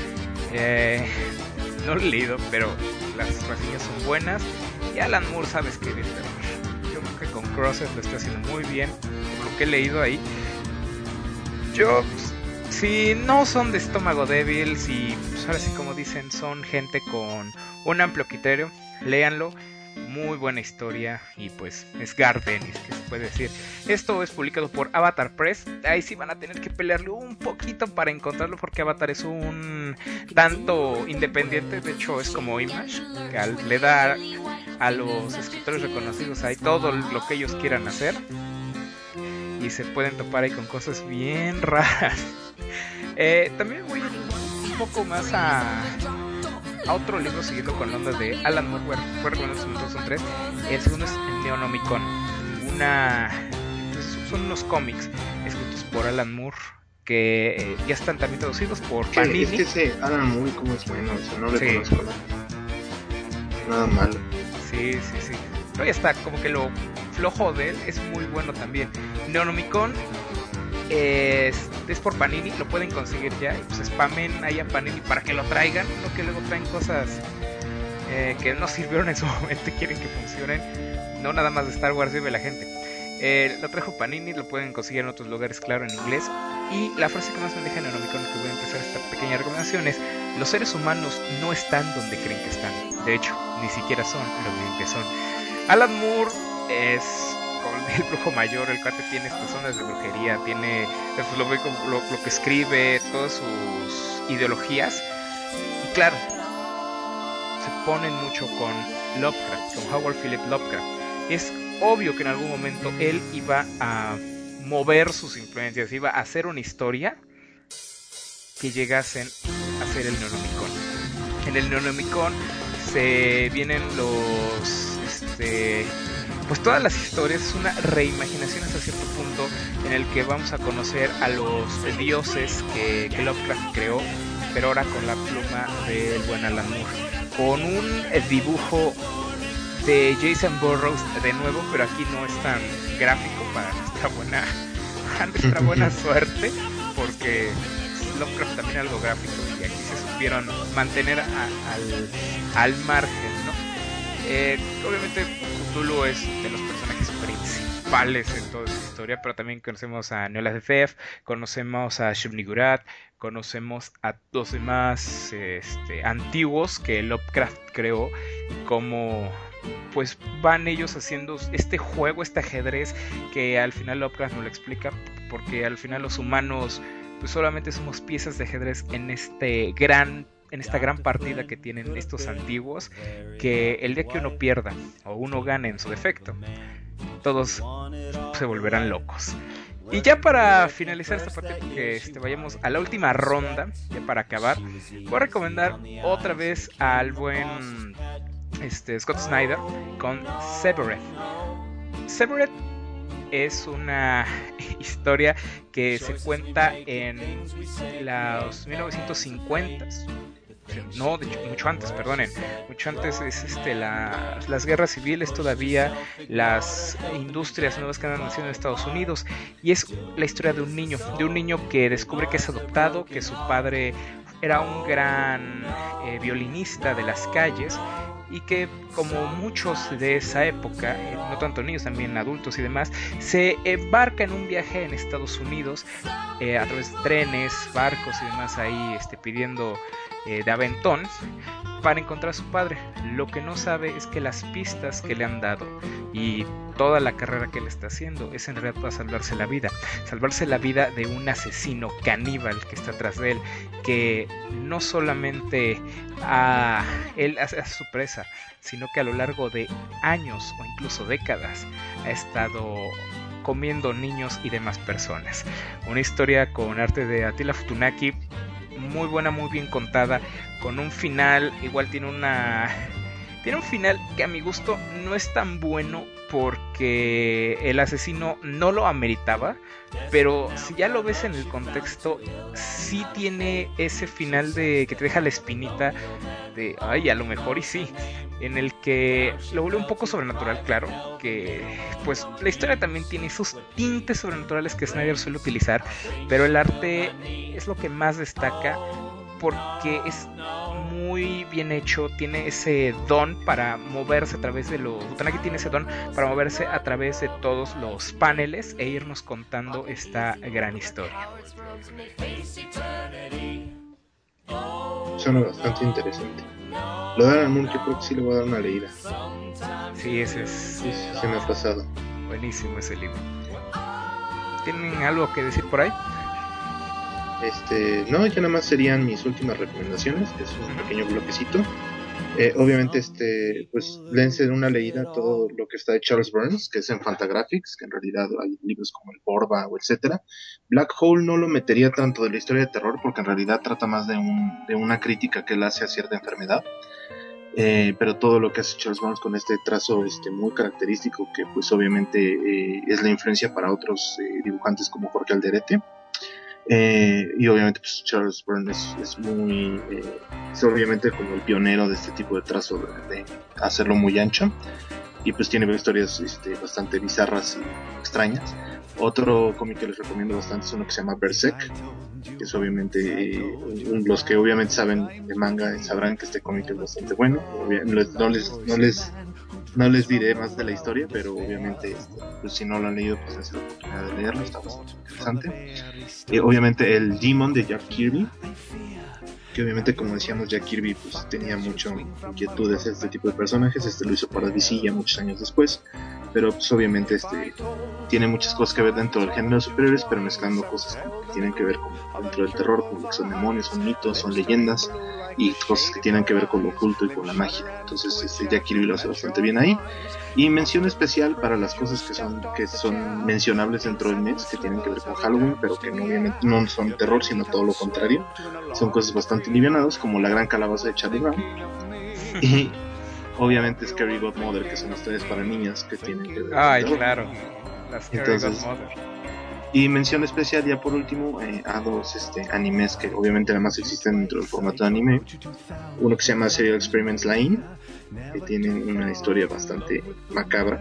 No lo he leído, pero las reseñas son buenas. Y Alan Moore sabe escribir terror. Yo creo que con Crossed lo está haciendo muy bien, por lo que he leído ahí. Yo, si no son de estómago débil, si pues ahora sí como dicen, son gente con un amplio criterio, léanlo. Muy buena historia, y pues es Gardenis, que se puede decir. Esto es publicado por Avatar Press. Ahí sí van a tener que pelearle un poquito para encontrarlo, porque Avatar es un tanto independiente. De hecho es como Image, que le da a los escritores reconocidos ahí todo lo que ellos quieran hacer, y se pueden topar ahí con cosas bien raras. También voy un poco más a otro libro, siguiendo con la onda de Alan Moore. Fue recomendado, son 3. El segundo es Neonomicon. Son unos cómics escritos por Alan Moore que ya están también traducidos por Panini. Es que ese Alan Moore como es bueno, o sea, no le conozco nada malo. Sí. Pero ya está, como que lo flojo de él es muy bueno también. Neonomicon es por Panini, lo pueden conseguir ya, y pues spamen ahí a Panini para que lo traigan, no que luego traen cosas que no sirvieron en su momento y quieren que funcionen. No nada más de Star Wars vive la gente. Lo trajo Panini, lo pueden conseguir en otros lugares, claro, en inglés. Y la frase que más me deja en Neonomicon, que voy a empezar esta pequeña recomendación, es: los seres humanos no están donde creen que están. De hecho, ni siquiera son lo que son. Alan Moore es el Brujo Mayor. El cuate tiene estas ondas de brujería, tiene lo que escribe, todas sus ideologías, y claro, se ponen mucho con Lovecraft, con Howard Philip Lovecraft. Es obvio que en algún momento él iba a mover sus influencias, iba a hacer una historia que llegasen a ser el Neonomicon. En el Neonomicon se vienen pues todas las historias. Es una reimaginación hasta cierto punto, en el que vamos a conocer a los dioses que Lovecraft creó, pero ahora con la pluma del buen Alan Moore, con un dibujo de Jason Burroughs de nuevo, pero aquí no es tan gráfico para nuestra buena suerte, porque Lovecraft también es algo gráfico, y aquí se supieron mantener al margen, ¿no? Obviamente Cthulhu es de los personajes principales en toda esta historia, pero también conocemos a Nyarlathotep, conocemos a Shub-Niggurath, conocemos a los demás antiguos que Lovecraft creó, como pues van ellos haciendo este juego, este ajedrez, que al final Lovecraft no lo explica, porque al final los humanos pues solamente somos piezas de ajedrez en esta gran partida que tienen estos antiguos, que el día que uno pierda o uno gane en su defecto, todos se volverán locos. Y ya para finalizar esta parte, porque vayamos a la última ronda, ya para acabar, voy a recomendar otra vez al buen Scott Snyder con Severed. Severed es una historia que se cuenta en los 1950s. No, de hecho, mucho antes, perdonen. Mucho antes es las guerras civiles todavía, las industrias nuevas que andan haciendo en Estados Unidos. Y es la historia de un niño que descubre que es adoptado, que su padre era un gran violinista de las calles, y que, como muchos de esa época, no tanto niños, también adultos y demás, se embarca en un viaje en Estados Unidos a través de trenes, barcos y demás, ahí pidiendo de aventón para encontrar a su padre. Lo que no sabe es que las pistas que le han dado y toda la carrera que él está haciendo es en realidad para salvarse la vida de un asesino caníbal que está atrás de él, que no solamente él hace su presa, sino que a lo largo de años o incluso décadas ha estado comiendo niños y demás personas. Una historia con arte de Attila Futunaki, muy buena, muy bien contada, con un final, igual tiene un final que a mi gusto no es tan bueno porque el asesino no lo ameritaba, pero si ya lo ves en el contexto, sí tiene ese final de que te deja la espinita de, ay, a lo mejor y sí, en el que lo vuelve un poco sobrenatural, claro, que pues la historia también tiene sus tintes sobrenaturales que Snyder suele utilizar, pero el arte es lo que más destaca porque es muy bien hecho, tiene ese don para moverse a través de los... Futunaki tiene ese don para moverse a través de todos los paneles e irnos contando esta gran historia. Suena bastante interesante. Lo de Alan Moore, yo creo que sí le voy a dar una leída. Sí, ese es... Sí, se me ha pasado. Buenísimo ese libro. ¿Tienen algo que decir por ahí? No, ya nada más serían mis últimas recomendaciones, que es un pequeño bloquecito. Obviamente, pues léense de una leída todo lo que está de Charles Burns, que es en Fantagraphics, que en realidad hay libros como el Borba o etcétera. Black Hole no lo metería tanto de la historia de terror, porque en realidad trata más de una crítica que él hace a cierta enfermedad. Pero todo lo que hace Charles Burns con este trazo muy característico, que pues obviamente es la influencia para otros dibujantes como Jorge Alderete. Y obviamente pues Charles Burns es muy es obviamente como el pionero de este tipo de trazo de hacerlo muy ancho, y pues tiene historias bastante bizarras y extrañas. Otro cómic que les recomiendo bastante es uno que se llama Berserk, que es obviamente los que obviamente saben de manga sabrán que este cómic es bastante bueno. No les diré más de la historia, pero obviamente pues si no lo han leído, pues es la oportunidad de leerlo, está bastante interesante. Obviamente el Demon de Jack Kirby, que obviamente, como decíamos, Jack Kirby pues tenía mucha inquietud de hacer este tipo de personajes. Lo hizo para DC ya muchos años después, pero pues obviamente tiene muchas cosas que ver dentro del género de superhéroes, pero mezclando cosas que tienen que ver con dentro del terror, como que son demonios, son mitos, son leyendas y cosas que tienen que ver con lo oculto y con la magia. Entonces Jack Kirby lo hace bastante bien ahí. Y mención especial para las cosas que son mencionables dentro del mes, que tienen que ver con Halloween, pero que no, obviamente no son terror, sino todo lo contrario. Son cosas bastante livianadas, como La Gran Calabaza de Charlie Brown y obviamente Scary Godmother, que son historias para niñas que tienen que ver con terror. Claro, las Scary Godmother. Y mención especial ya por último a dos animes que obviamente nada más existen dentro del formato de anime. Uno que se llama Serial Experiments Lain, que tiene una historia bastante macabra,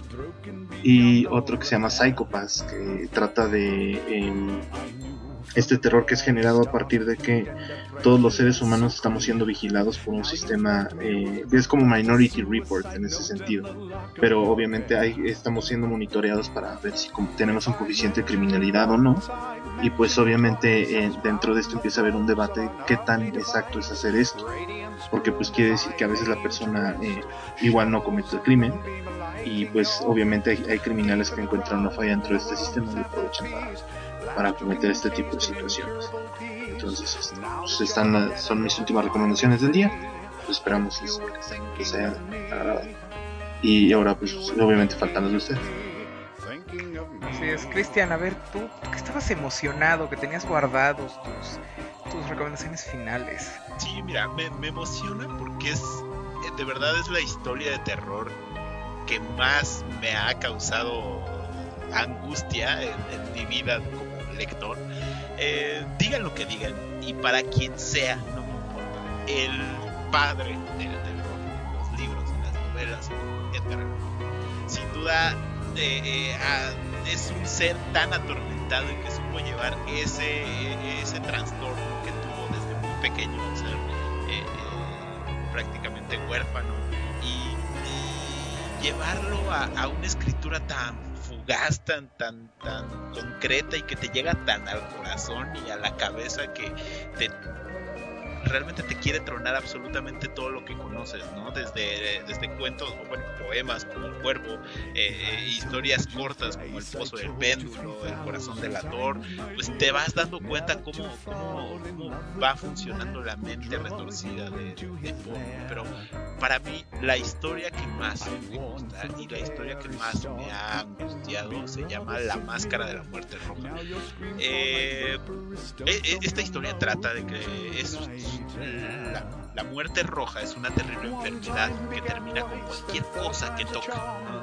y otro que se llama Psycho-Pass, que trata de este terror que es generado a partir de que todos los seres humanos estamos siendo vigilados por un sistema es como Minority Report en ese sentido, pero obviamente estamos siendo monitoreados para ver si tenemos un coeficiente de criminalidad o no. Y pues obviamente dentro de esto empieza a haber un debate qué tan exacto es hacer esto, porque pues quiere decir que a veces la persona igual no comete el crimen, y pues obviamente hay criminales que encuentran una falla dentro de este sistema y aprovechan para cometer este tipo de situaciones. Entonces pues son mis últimas recomendaciones del día. Pues esperamos que sea agradable. Y ahora pues obviamente faltan las de ustedes. Así es, Cristian, a ver, tú que estabas emocionado, que tenías guardados tus recomendaciones finales. Sí, mira, me emociona porque de verdad es la historia de terror que más me ha causado angustia en mi vida como lector. Digan lo que digan, y para quien sea, no me importa, el padre del terror, los libros, las novelas, etc. Sin duda es un ser tan atormentado y que supo llevar ese trastorno que tuvo desde muy pequeño, ser prácticamente huérfano, y llevarlo a una escritura tan fugaz, tan concreta, y que te llega tan al corazón y a la cabeza que realmente te quiere tronar absolutamente todo lo que conoces, ¿no? Desde cuentos, o bueno, poemas como El Cuervo, historias cortas como El Pozo del Péndulo, El Corazón delator, pues te vas dando cuenta cómo va funcionando la mente retorcida de Poe. Pero para mí la historia que más me gusta y la historia que más me ha angustiado se llama La Máscara de la Muerte Roja. Esta historia trata de que la muerte roja es una terrible enfermedad que termina con cualquier cosa que toca.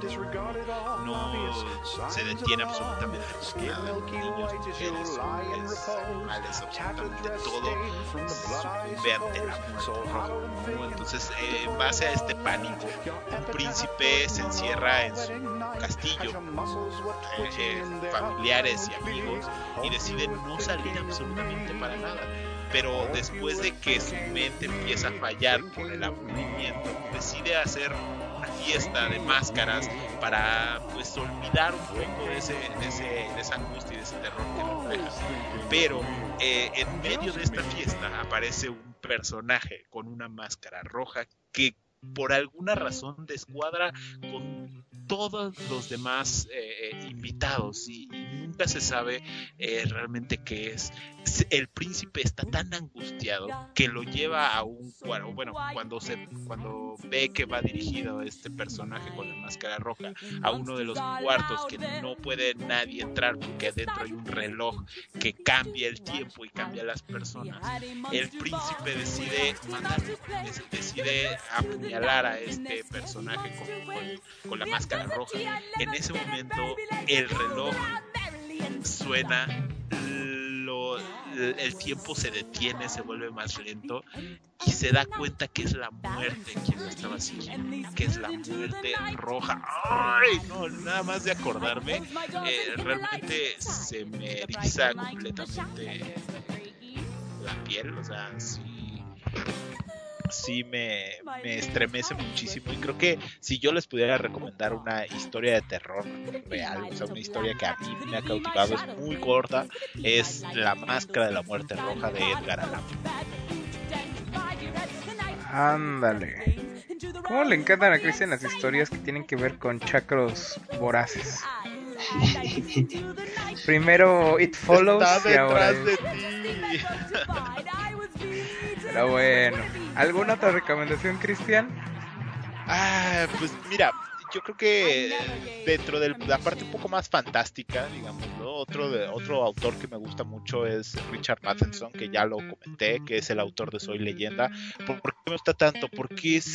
No se detiene absolutamente por nada. Niños, mujeres, hombres, animales, absolutamente todo sucumbe ante la muerte roja, ¿no? Entonces, en base a este pánico, un príncipe se encierra en su castillo, familiares y amigos, y decide no salir absolutamente para nada. Pero después de que su mente empieza a fallar por el aburrimiento, decide hacer una fiesta de máscaras para, pues, olvidar un poco de esa angustia y de ese terror que refleja. Pero en medio de esta fiesta aparece un personaje con una máscara roja que por alguna razón descuadra con todos los demás invitados, y nunca se sabe realmente qué es. El príncipe está tan angustiado que lo lleva a un cuarto. Bueno, cuando ve que va dirigido este personaje con la máscara roja a uno de los cuartos que no puede nadie entrar porque dentro hay un reloj que cambia el tiempo y cambia las personas, el príncipe decide apuñalar a este personaje con la máscara roja. En ese momento el reloj suena, el tiempo se detiene, se vuelve más lento, y se da cuenta que es la muerte quien lo estaba siguiendo, que es la muerte roja. ¡Ay! No, nada más de acordarme, realmente se me eriza completamente la piel. O sea, sí me estremece muchísimo, y creo que si yo les pudiera recomendar una historia de terror real, o sea, una historia que a mí me ha cautivado, es muy corta, es La Máscara de la Muerte Roja de Edgar Allan Poe. Ándale. ¿Cómo le encantan a Cristian las historias que tienen que ver con chakros voraces? Primero It Follows Está y ahora detrás de ti. Pero bueno, ¿alguna otra recomendación, Cristian? Pues mira, yo creo que dentro de la parte un poco más fantástica, digámoslo, otro autor que me gusta mucho es Richard Matheson, que ya lo comenté, que es el autor de Soy Leyenda. ¿Por qué me gusta tanto? Porque es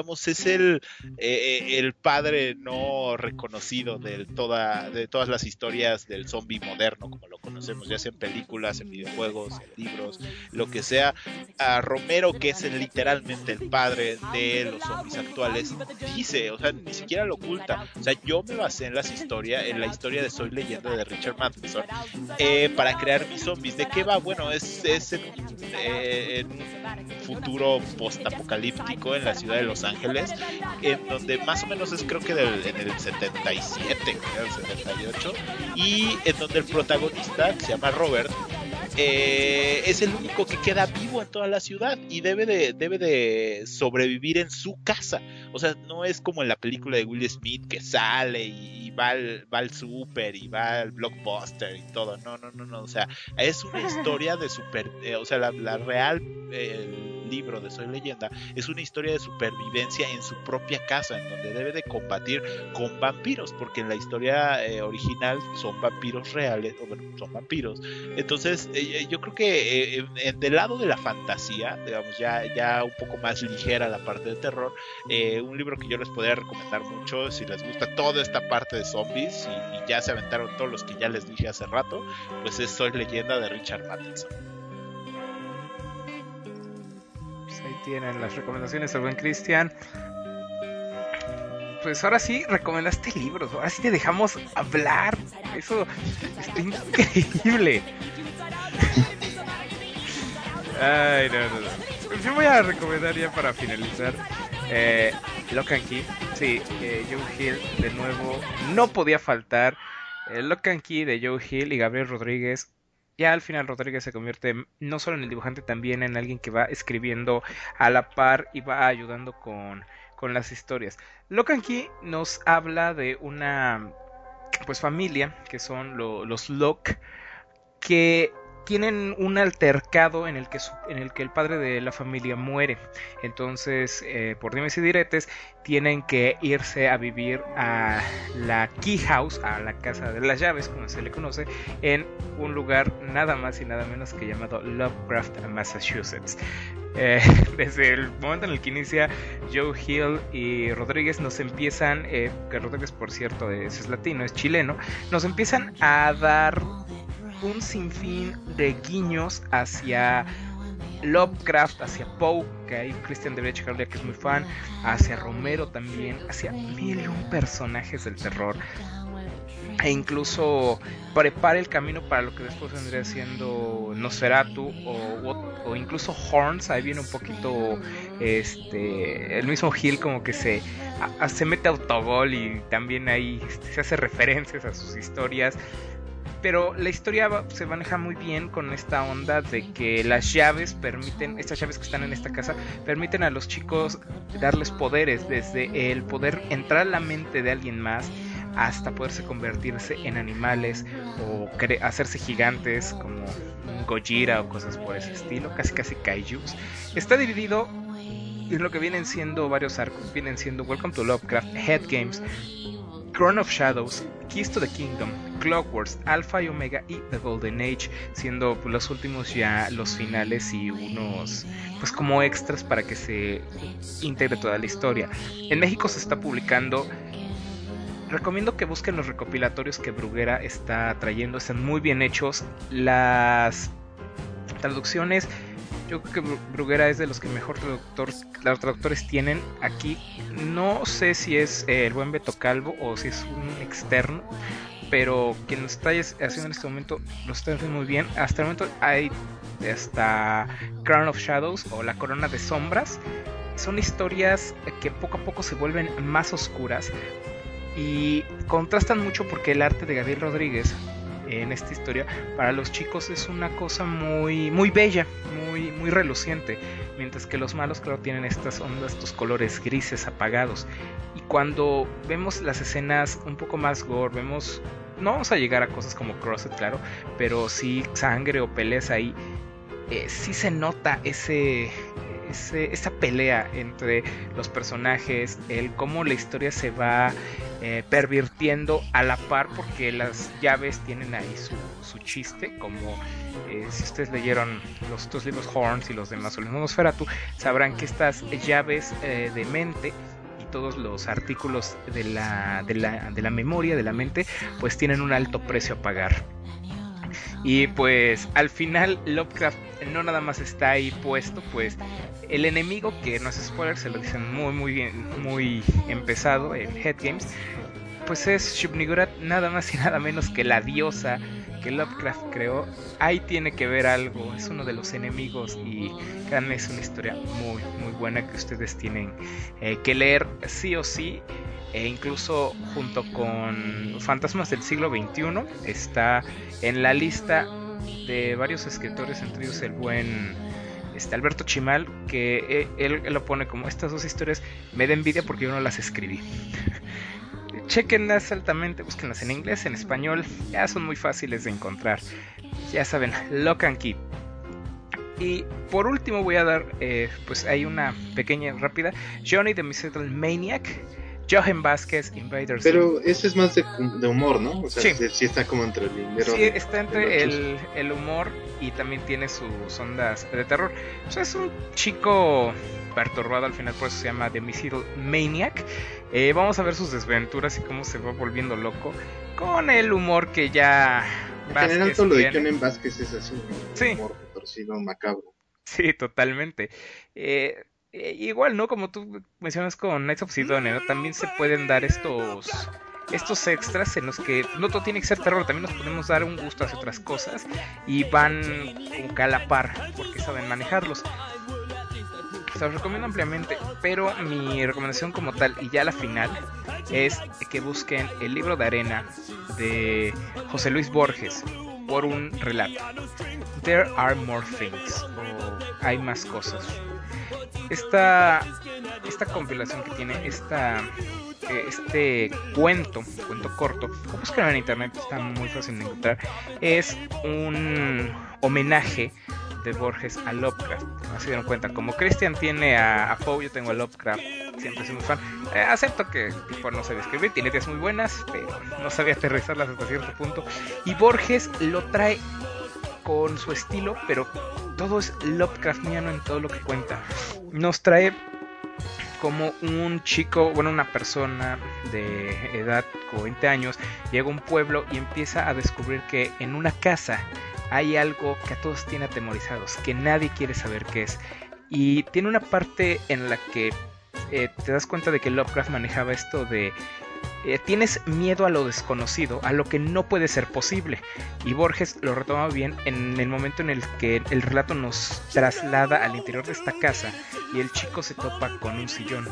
el padre no reconocido de todas las historias del zombie moderno, como lo conocemos, ya sea en películas, en videojuegos, en libros, lo que sea. A Romero, que es literalmente el padre de los zombies actuales, dice, o sea, ni siquiera lo oculta. O sea, yo me basé en la historia de Soy Leyenda de Richard Matheson para crear mis zombies. ¿De qué va? Bueno, es en un futuro postapocalíptico en la ciudad de Los Ángeles, en donde más o menos es, creo que en el 77, creo, el 78, y en donde el protagonista, que se llama Robert, es el único que queda vivo en toda la ciudad y debe de sobrevivir en su casa. O sea, no es como en la película de Will Smith, que sale y va al súper y va al Blockbuster y todo. No. O sea, es una historia de o sea, la real libro de Soy Leyenda es una historia de supervivencia en su propia casa, en donde debe de combatir con vampiros, porque en la historia original son vampiros reales, o bueno, son vampiros. Entonces yo creo que del lado de la fantasía, digamos, ya un poco más ligera la parte de terror, un libro que yo les podría recomendar mucho si les gusta toda esta parte de zombies y ya se aventaron todos los que ya les dije hace rato, pues es Soy Leyenda de Richard Matheson. Pues ahí tienen las recomendaciones del buen Cristian. Pues ahora sí recomendaste libros, ahora sí te dejamos hablar. Eso está increíble. Ay, no. Yo voy a recomendar ya para finalizar Lock and Key. Sí, Joe Hill de nuevo no podía faltar. Lock and Key de Joe Hill y Gabriel Rodríguez. Ya al final Rodríguez se convierte no solo en el dibujante, también en alguien que va escribiendo a la par y va ayudando con las historias. Lock and Key nos habla de una pues familia que son los Locke, que tienen un altercado en el que el padre de la familia muere. Entonces, por dimes y diretes, tienen que irse a vivir a la Key House, a la casa de las llaves, como se le conoce, en un lugar nada más y nada menos que llamado Lovecraft, Massachusetts. Desde el momento en el que inicia Joe Hill y Rodríguez nos empiezan, que Rodríguez por cierto es latino, es chileno, nos empiezan a dar un sinfín de guiños hacia Lovecraft, hacia Poe, que ahí Cristian debería checarlo ya que es muy fan, hacia Romero también, hacia mil y un personajes del terror, e incluso prepara el camino para lo que después vendría siendo Nosferatu o incluso Horns. Ahí viene un poquito el mismo Hill como que se mete autogol y también ahí se hace referencias a sus historias. Pero la historia se maneja muy bien con esta onda de que las llaves permiten, estas llaves que están en esta casa, permiten a los chicos darles poderes, desde el poder entrar a la mente de alguien más hasta poderse convertirse en animales o hacerse gigantes como un Gojira o cosas por ese estilo, casi kaijus. Está dividido en lo que vienen siendo varios arcos, vienen siendo Welcome to Lovecraft, Head Games, Crown of Shadows, Keys to the Kingdom, Clockworks, Alpha y Omega y The Golden Age, siendo los últimos ya los finales y unos pues como extras para que se integre toda la historia. En México se está publicando. Recomiendo que busquen los recopilatorios que Bruguera está trayendo, están muy bien hechos. Las traducciones, yo creo que Bruguera es de los que mejor los traductores tienen aquí. No sé si es el buen Beto Calvo o si es un externo, pero quien lo está haciendo en este momento lo está haciendo muy bien. Hasta el momento hay hasta Crown of Shadows o La Corona de Sombras. Son historias que poco a poco se vuelven más oscuras y contrastan mucho porque el arte de Gabriel Rodríguez en esta historia para los chicos es una cosa muy, muy bella, muy reluciente, mientras que los malos claro tienen estas ondas, estos colores grises apagados. Y cuando vemos las escenas un poco más gore, vemos, no vamos a llegar a cosas como Crossed, claro, pero sí sangre o peleas ahí, sí se nota esa pelea entre los personajes, el cómo la historia se va pervirtiendo a la par, porque las llaves tienen ahí su chiste, como si ustedes leyeron los dos libros Horns y los demás, o el Nosferatu, sabrán que estas llaves de mente y todos los artículos de la memoria, de la mente, pues tienen un alto precio a pagar. Y pues al final Lovecraft no nada más está ahí puesto, pues el enemigo, que no es spoiler, se lo dicen muy bien, muy empezado en Head Games, pues es Shub-Niggurath, nada más y nada menos que la diosa que Lovecraft creó. Ahí tiene que ver algo, es uno de los enemigos y créanme, es una historia muy buena que ustedes tienen que leer sí o sí. E incluso junto con Fantasmas del siglo XXI está en la lista de varios escritores, entre ellos el buen Alberto Chimal, que él lo pone como estas dos historias me da envidia porque yo no las escribí. Chequenlas altamente, búsquenlas en inglés, en español, ya son muy fáciles de encontrar. Ya saben, Lock and Key. Y por último voy a dar pues hay una pequeña rápida, Johnny the Miserable Maniac, Johan Vázquez, Invaders. Pero ese es más de humor, ¿no? O sea, sí está como entre el dinero. Sí, está entre el humor y también tiene sus ondas de terror. O sea, es un chico perturbado al final, por eso se llama The Miserable Maniac. Vamos a ver sus desventuras y cómo se va volviendo loco con el humor que ya en general todo lo de Johan Vázquez es así, ¿no? Sí. Humor torcido, macabro. Sí, totalmente. Igual, ¿no? Como tú mencionas con Knights of Sidonia, ¿no? También se pueden dar estos extras en los que no todo tiene que ser terror, también nos podemos dar un gusto hacia otras cosas y van con calapar porque saben manejarlos. se los recomiendo ampliamente, pero mi recomendación como tal, y ya la final, es que busquen el libro de arena de José Luis Borges por un relato. There Are More Things, o Hay Más Cosas. Esta compilación que tiene este cuento corto, búsquenlo en internet, está muy fácil de encontrar. Es un homenaje de Borges a Lovecraft. No se dieron cuenta, como Christian tiene a Poe, yo tengo a Lovecraft, siempre soy muy fan. Acepto que el tipo no sabía escribir, tiene ideas muy buenas, pero no sabía aterrizarlas hasta cierto punto. Y Borges lo trae con su estilo, pero todo es Lovecraftiano en todo lo que cuenta. Nos trae como un chico, bueno, una persona de edad como 20 años, llega a un pueblo y empieza a descubrir que en una casa hay algo que a todos tiene atemorizados, que nadie quiere saber qué es. Y tiene una parte en la que te das cuenta de que Lovecraft manejaba esto de tienes miedo a lo desconocido, a lo que no puede ser posible. Y Borges lo retoma bien en el momento en el que el relato nos traslada al interior de esta casa y el chico se topa con un sillón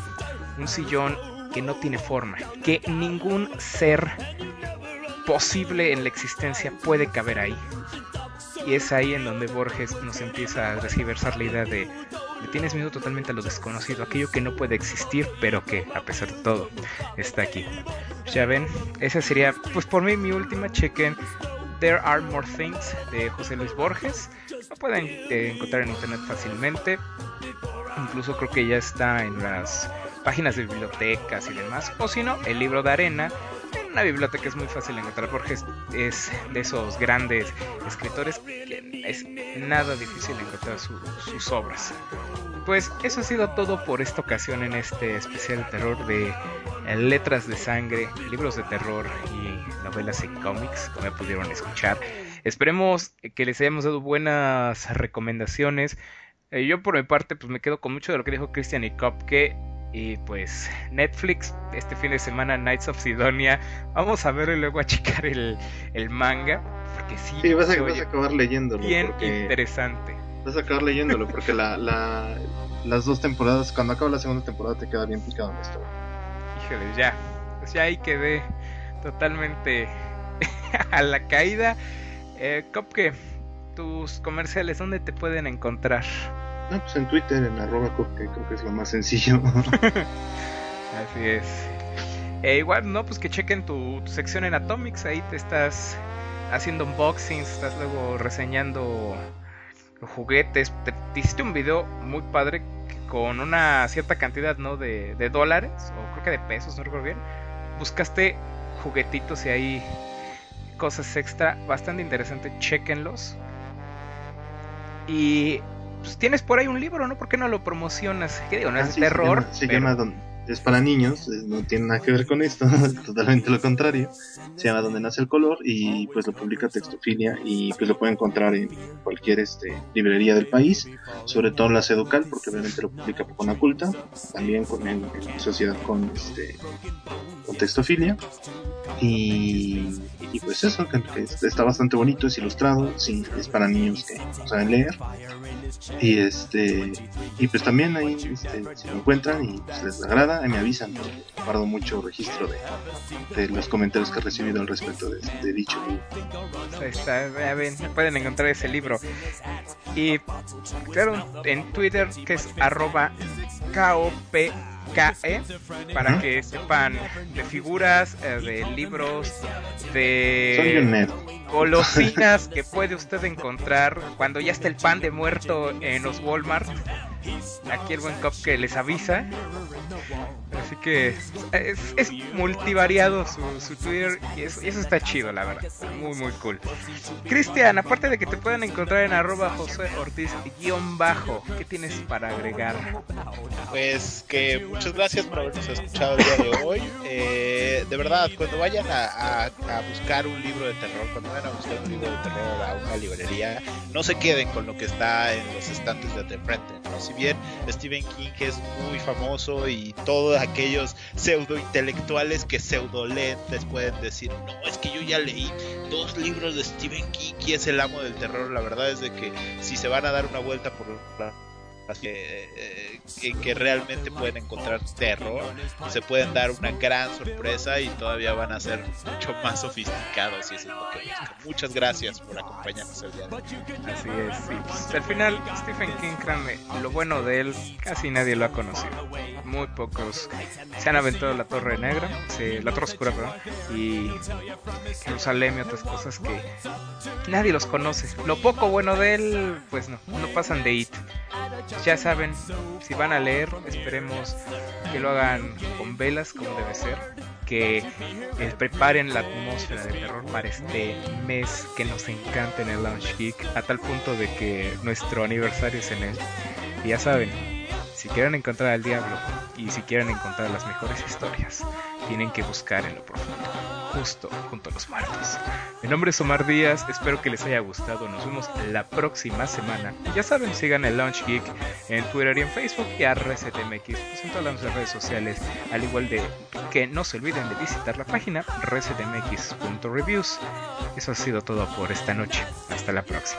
que no tiene forma, que ningún ser posible en la existencia puede caber ahí. Y es ahí en donde Borges nos empieza a tergiversar la idea de le tienes miedo totalmente a lo desconocido, aquello que no puede existir, pero que a pesar de todo está aquí. Ya ven, esa sería, pues por mí, mi última. Chequen There Are More Things de José Luis Borges. Lo pueden encontrar en internet fácilmente. Incluso creo que ya está en las páginas de bibliotecas y demás. O si no, el libro de arena. En una biblioteca es muy fácil encontrar. Borges es de esos grandes escritores que es nada difícil encontrar sus obras. Pues eso ha sido todo por esta ocasión en este especial de terror de letras de sangre, libros de terror y novelas y cómics, como ya pudieron escuchar. Esperemos que les hayamos dado buenas recomendaciones. Yo por mi parte pues me quedo con mucho de lo que dijo Christian y Kopke. Y pues Netflix, este fin de semana, Knights of Sidonia. Vamos a verlo y luego a checar el manga, porque sí vas a acabar leyéndolo. Bien interesante. Vas a acabar leyéndolo porque las dos temporadas, cuando acaba la segunda temporada te queda bien picado en esto. Híjole, pues ya ahí quedé totalmente a la caída. Kopke, tus comerciales, ¿dónde te pueden encontrar? No, pues en Twitter, en @Kopke, creo que es lo más sencillo. Así es. Igual, no, pues que chequen tu sección en Atomics, ahí te estás haciendo unboxings, estás luego reseñando juguetes. Te hiciste un video muy padre con una cierta cantidad, ¿no? de dólares, o creo que de pesos, no recuerdo bien. Buscaste juguetitos y hay cosas extra, bastante interesante, chequenlos. Y pues tienes por ahí un libro, ¿no? ¿Por qué no lo promocionas? ¿Qué digo? No es de terror. Se llama es para niños, no tiene nada que ver con esto, totalmente lo contrario. Se llama Donde Nace el Color y pues lo publica Textofilia y pues lo pueden encontrar en cualquier librería del país, sobre todo en la Seducal, porque obviamente lo publica Conaculta, también en sociedad con Textofilia. Y pues eso, que está bastante bonito, es ilustrado, sí, es para niños que no saben leer. Y pues también ahí si lo encuentran y pues les agrada, me avisan, porque guardo mucho registro de los comentarios que he recibido al respecto de dicho libro. Ahí está, pueden encontrar ese libro. Y claro, en Twitter, que es @KOPKE, para que sepan de figuras, de libros, de golosinas que puede usted encontrar cuando ya está el pan de muerto en los Walmart. Aquí el buen Cop que les avisa. Así que es multivariado su Twitter y eso está chido, la verdad. Muy muy cool. Cristian, aparte de que te pueden encontrar en @JosueOrtiz_, ¿qué tienes para agregar? Pues que muchas gracias por habernos escuchado el día de hoy. De verdad, cuando vayan a buscar un libro de terror, cuando vayan a buscar un libro de terror a una librería, no se queden con lo que está en los estantes de enfrente, ¿no? Si bien Stephen King es muy famoso y todos aquellos pseudo intelectuales que pseudo leen les pueden decir, no, es que yo ya leí 2 libros de Stephen King y es el amo del terror. La verdad es de que si se van a dar una vuelta por que realmente pueden encontrar terror, se pueden dar una gran sorpresa y todavía van a ser mucho más sofisticados, y eso es lo que buscan. Muchas gracias por acompañarnos el día de hoy. Así es, sí. Pues, al final Stephen King, créanme, lo bueno de él casi nadie lo ha conocido. Muy pocos se han aventado la Torre Negra, la Torre Oscura, perdón, y Jerusalén y otras cosas que nadie los conoce. Lo poco bueno de él, pues no pasan de It. Ya saben, si van a leer, esperemos que lo hagan con velas como debe ser, que preparen la atmósfera de terror para este mes que nos encanta en el Lounge Geek, a tal punto de que nuestro aniversario es en él. Y ya saben, si quieren encontrar al diablo y si quieren encontrar las mejores historias, tienen que buscar en lo profundo, justo junto a los muertos. Mi nombre es Omar Díaz, espero que les haya gustado. Nos vemos la próxima semana. Ya saben, sigan el Lounge Geek en Twitter y en Facebook, y a ResetMX pues en todas las redes sociales, al igual de que no se olviden de visitar la página resetmx.reviews. Eso ha sido todo por esta noche. Hasta la próxima.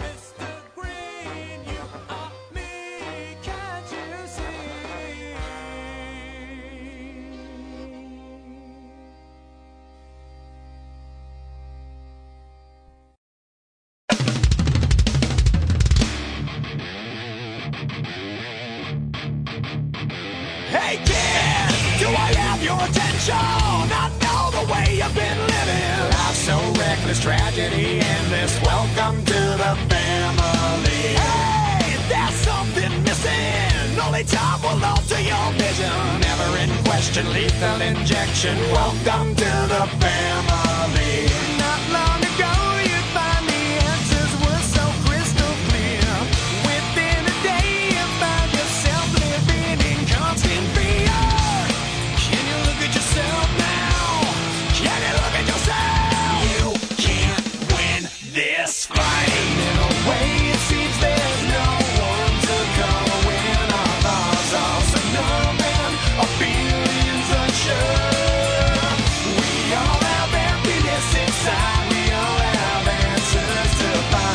Hey kid, do I have your attention? I know the way you've been living. Life's so reckless, tragedy endless. Welcome to the family. Hey, there's something missing. Only time will alter your vision. Never in question, lethal injection. Welcome to the family. Not long ago, you'd find the answers were so crystal clear. Within a day, you found yourself living in constant fear. Can you look at yourself now? Can you look at yourself? You can't win this fight. In a way, it seems there's no one to call when our thoughts are so numb and our feelings unsure. We all have emptiness inside. We all have answers to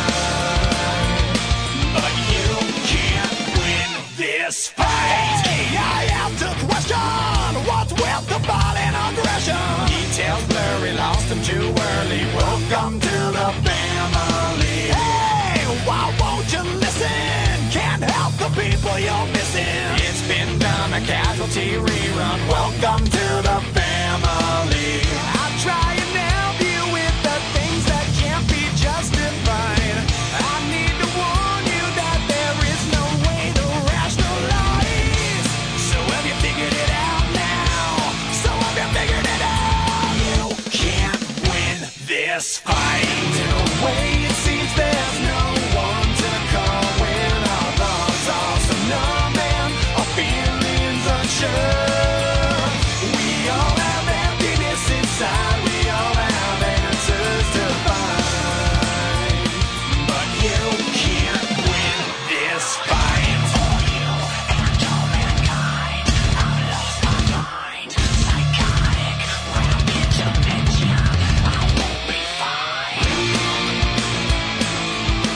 find. But you can't win this fight. I have to question what's with the violent aggression. Details blurry, lost them too early. Welcome to the family. Hey, why won't you listen? Can't help the people you're missing. It's been done, a casualty rerun. Welcome to the family. I'll try and help you with the things that can't be justified. I need to warn you that there is no way to rationalize. So have you figured it out now? So have you figured it out? You can't win this fight. In a way, it seems there's no one to call when our thoughts are so numb and our feelings unsure. We all have emptiness inside. We all have answers to find. But you can't win this fight. For you and all mankind, I've lost my mind. Psychotic, when I'm in dementia, I won't be fine.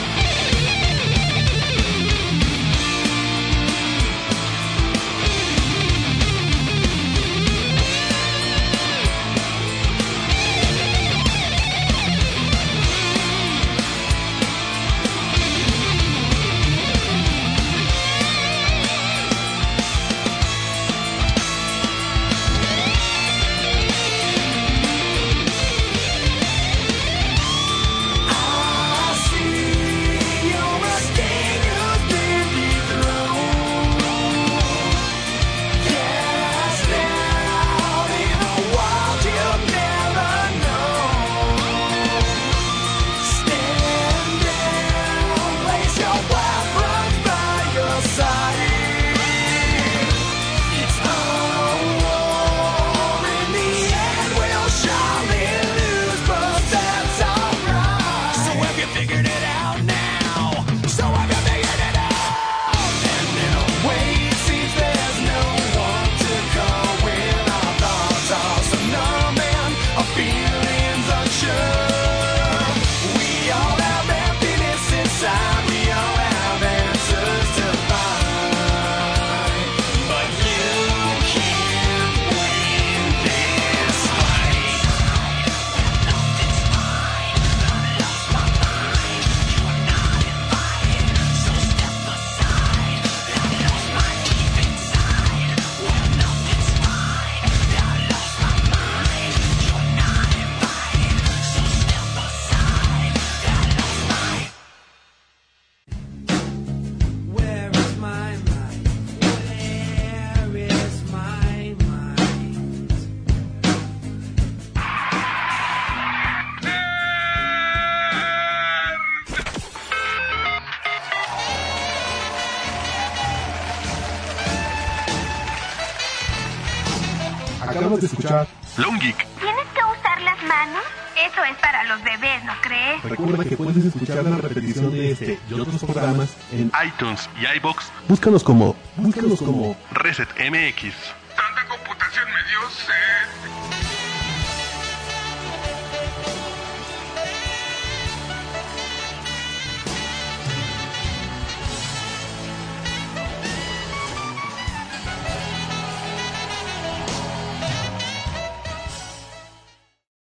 Acabas de escuchar. Lone Geek. ¿Tienes que usar las manos? Eso es para los bebés, ¿no crees? Recuerda que puedes escuchar la repetición de este y otros programas en iTunes y iBox. Búscanos como Reset MX.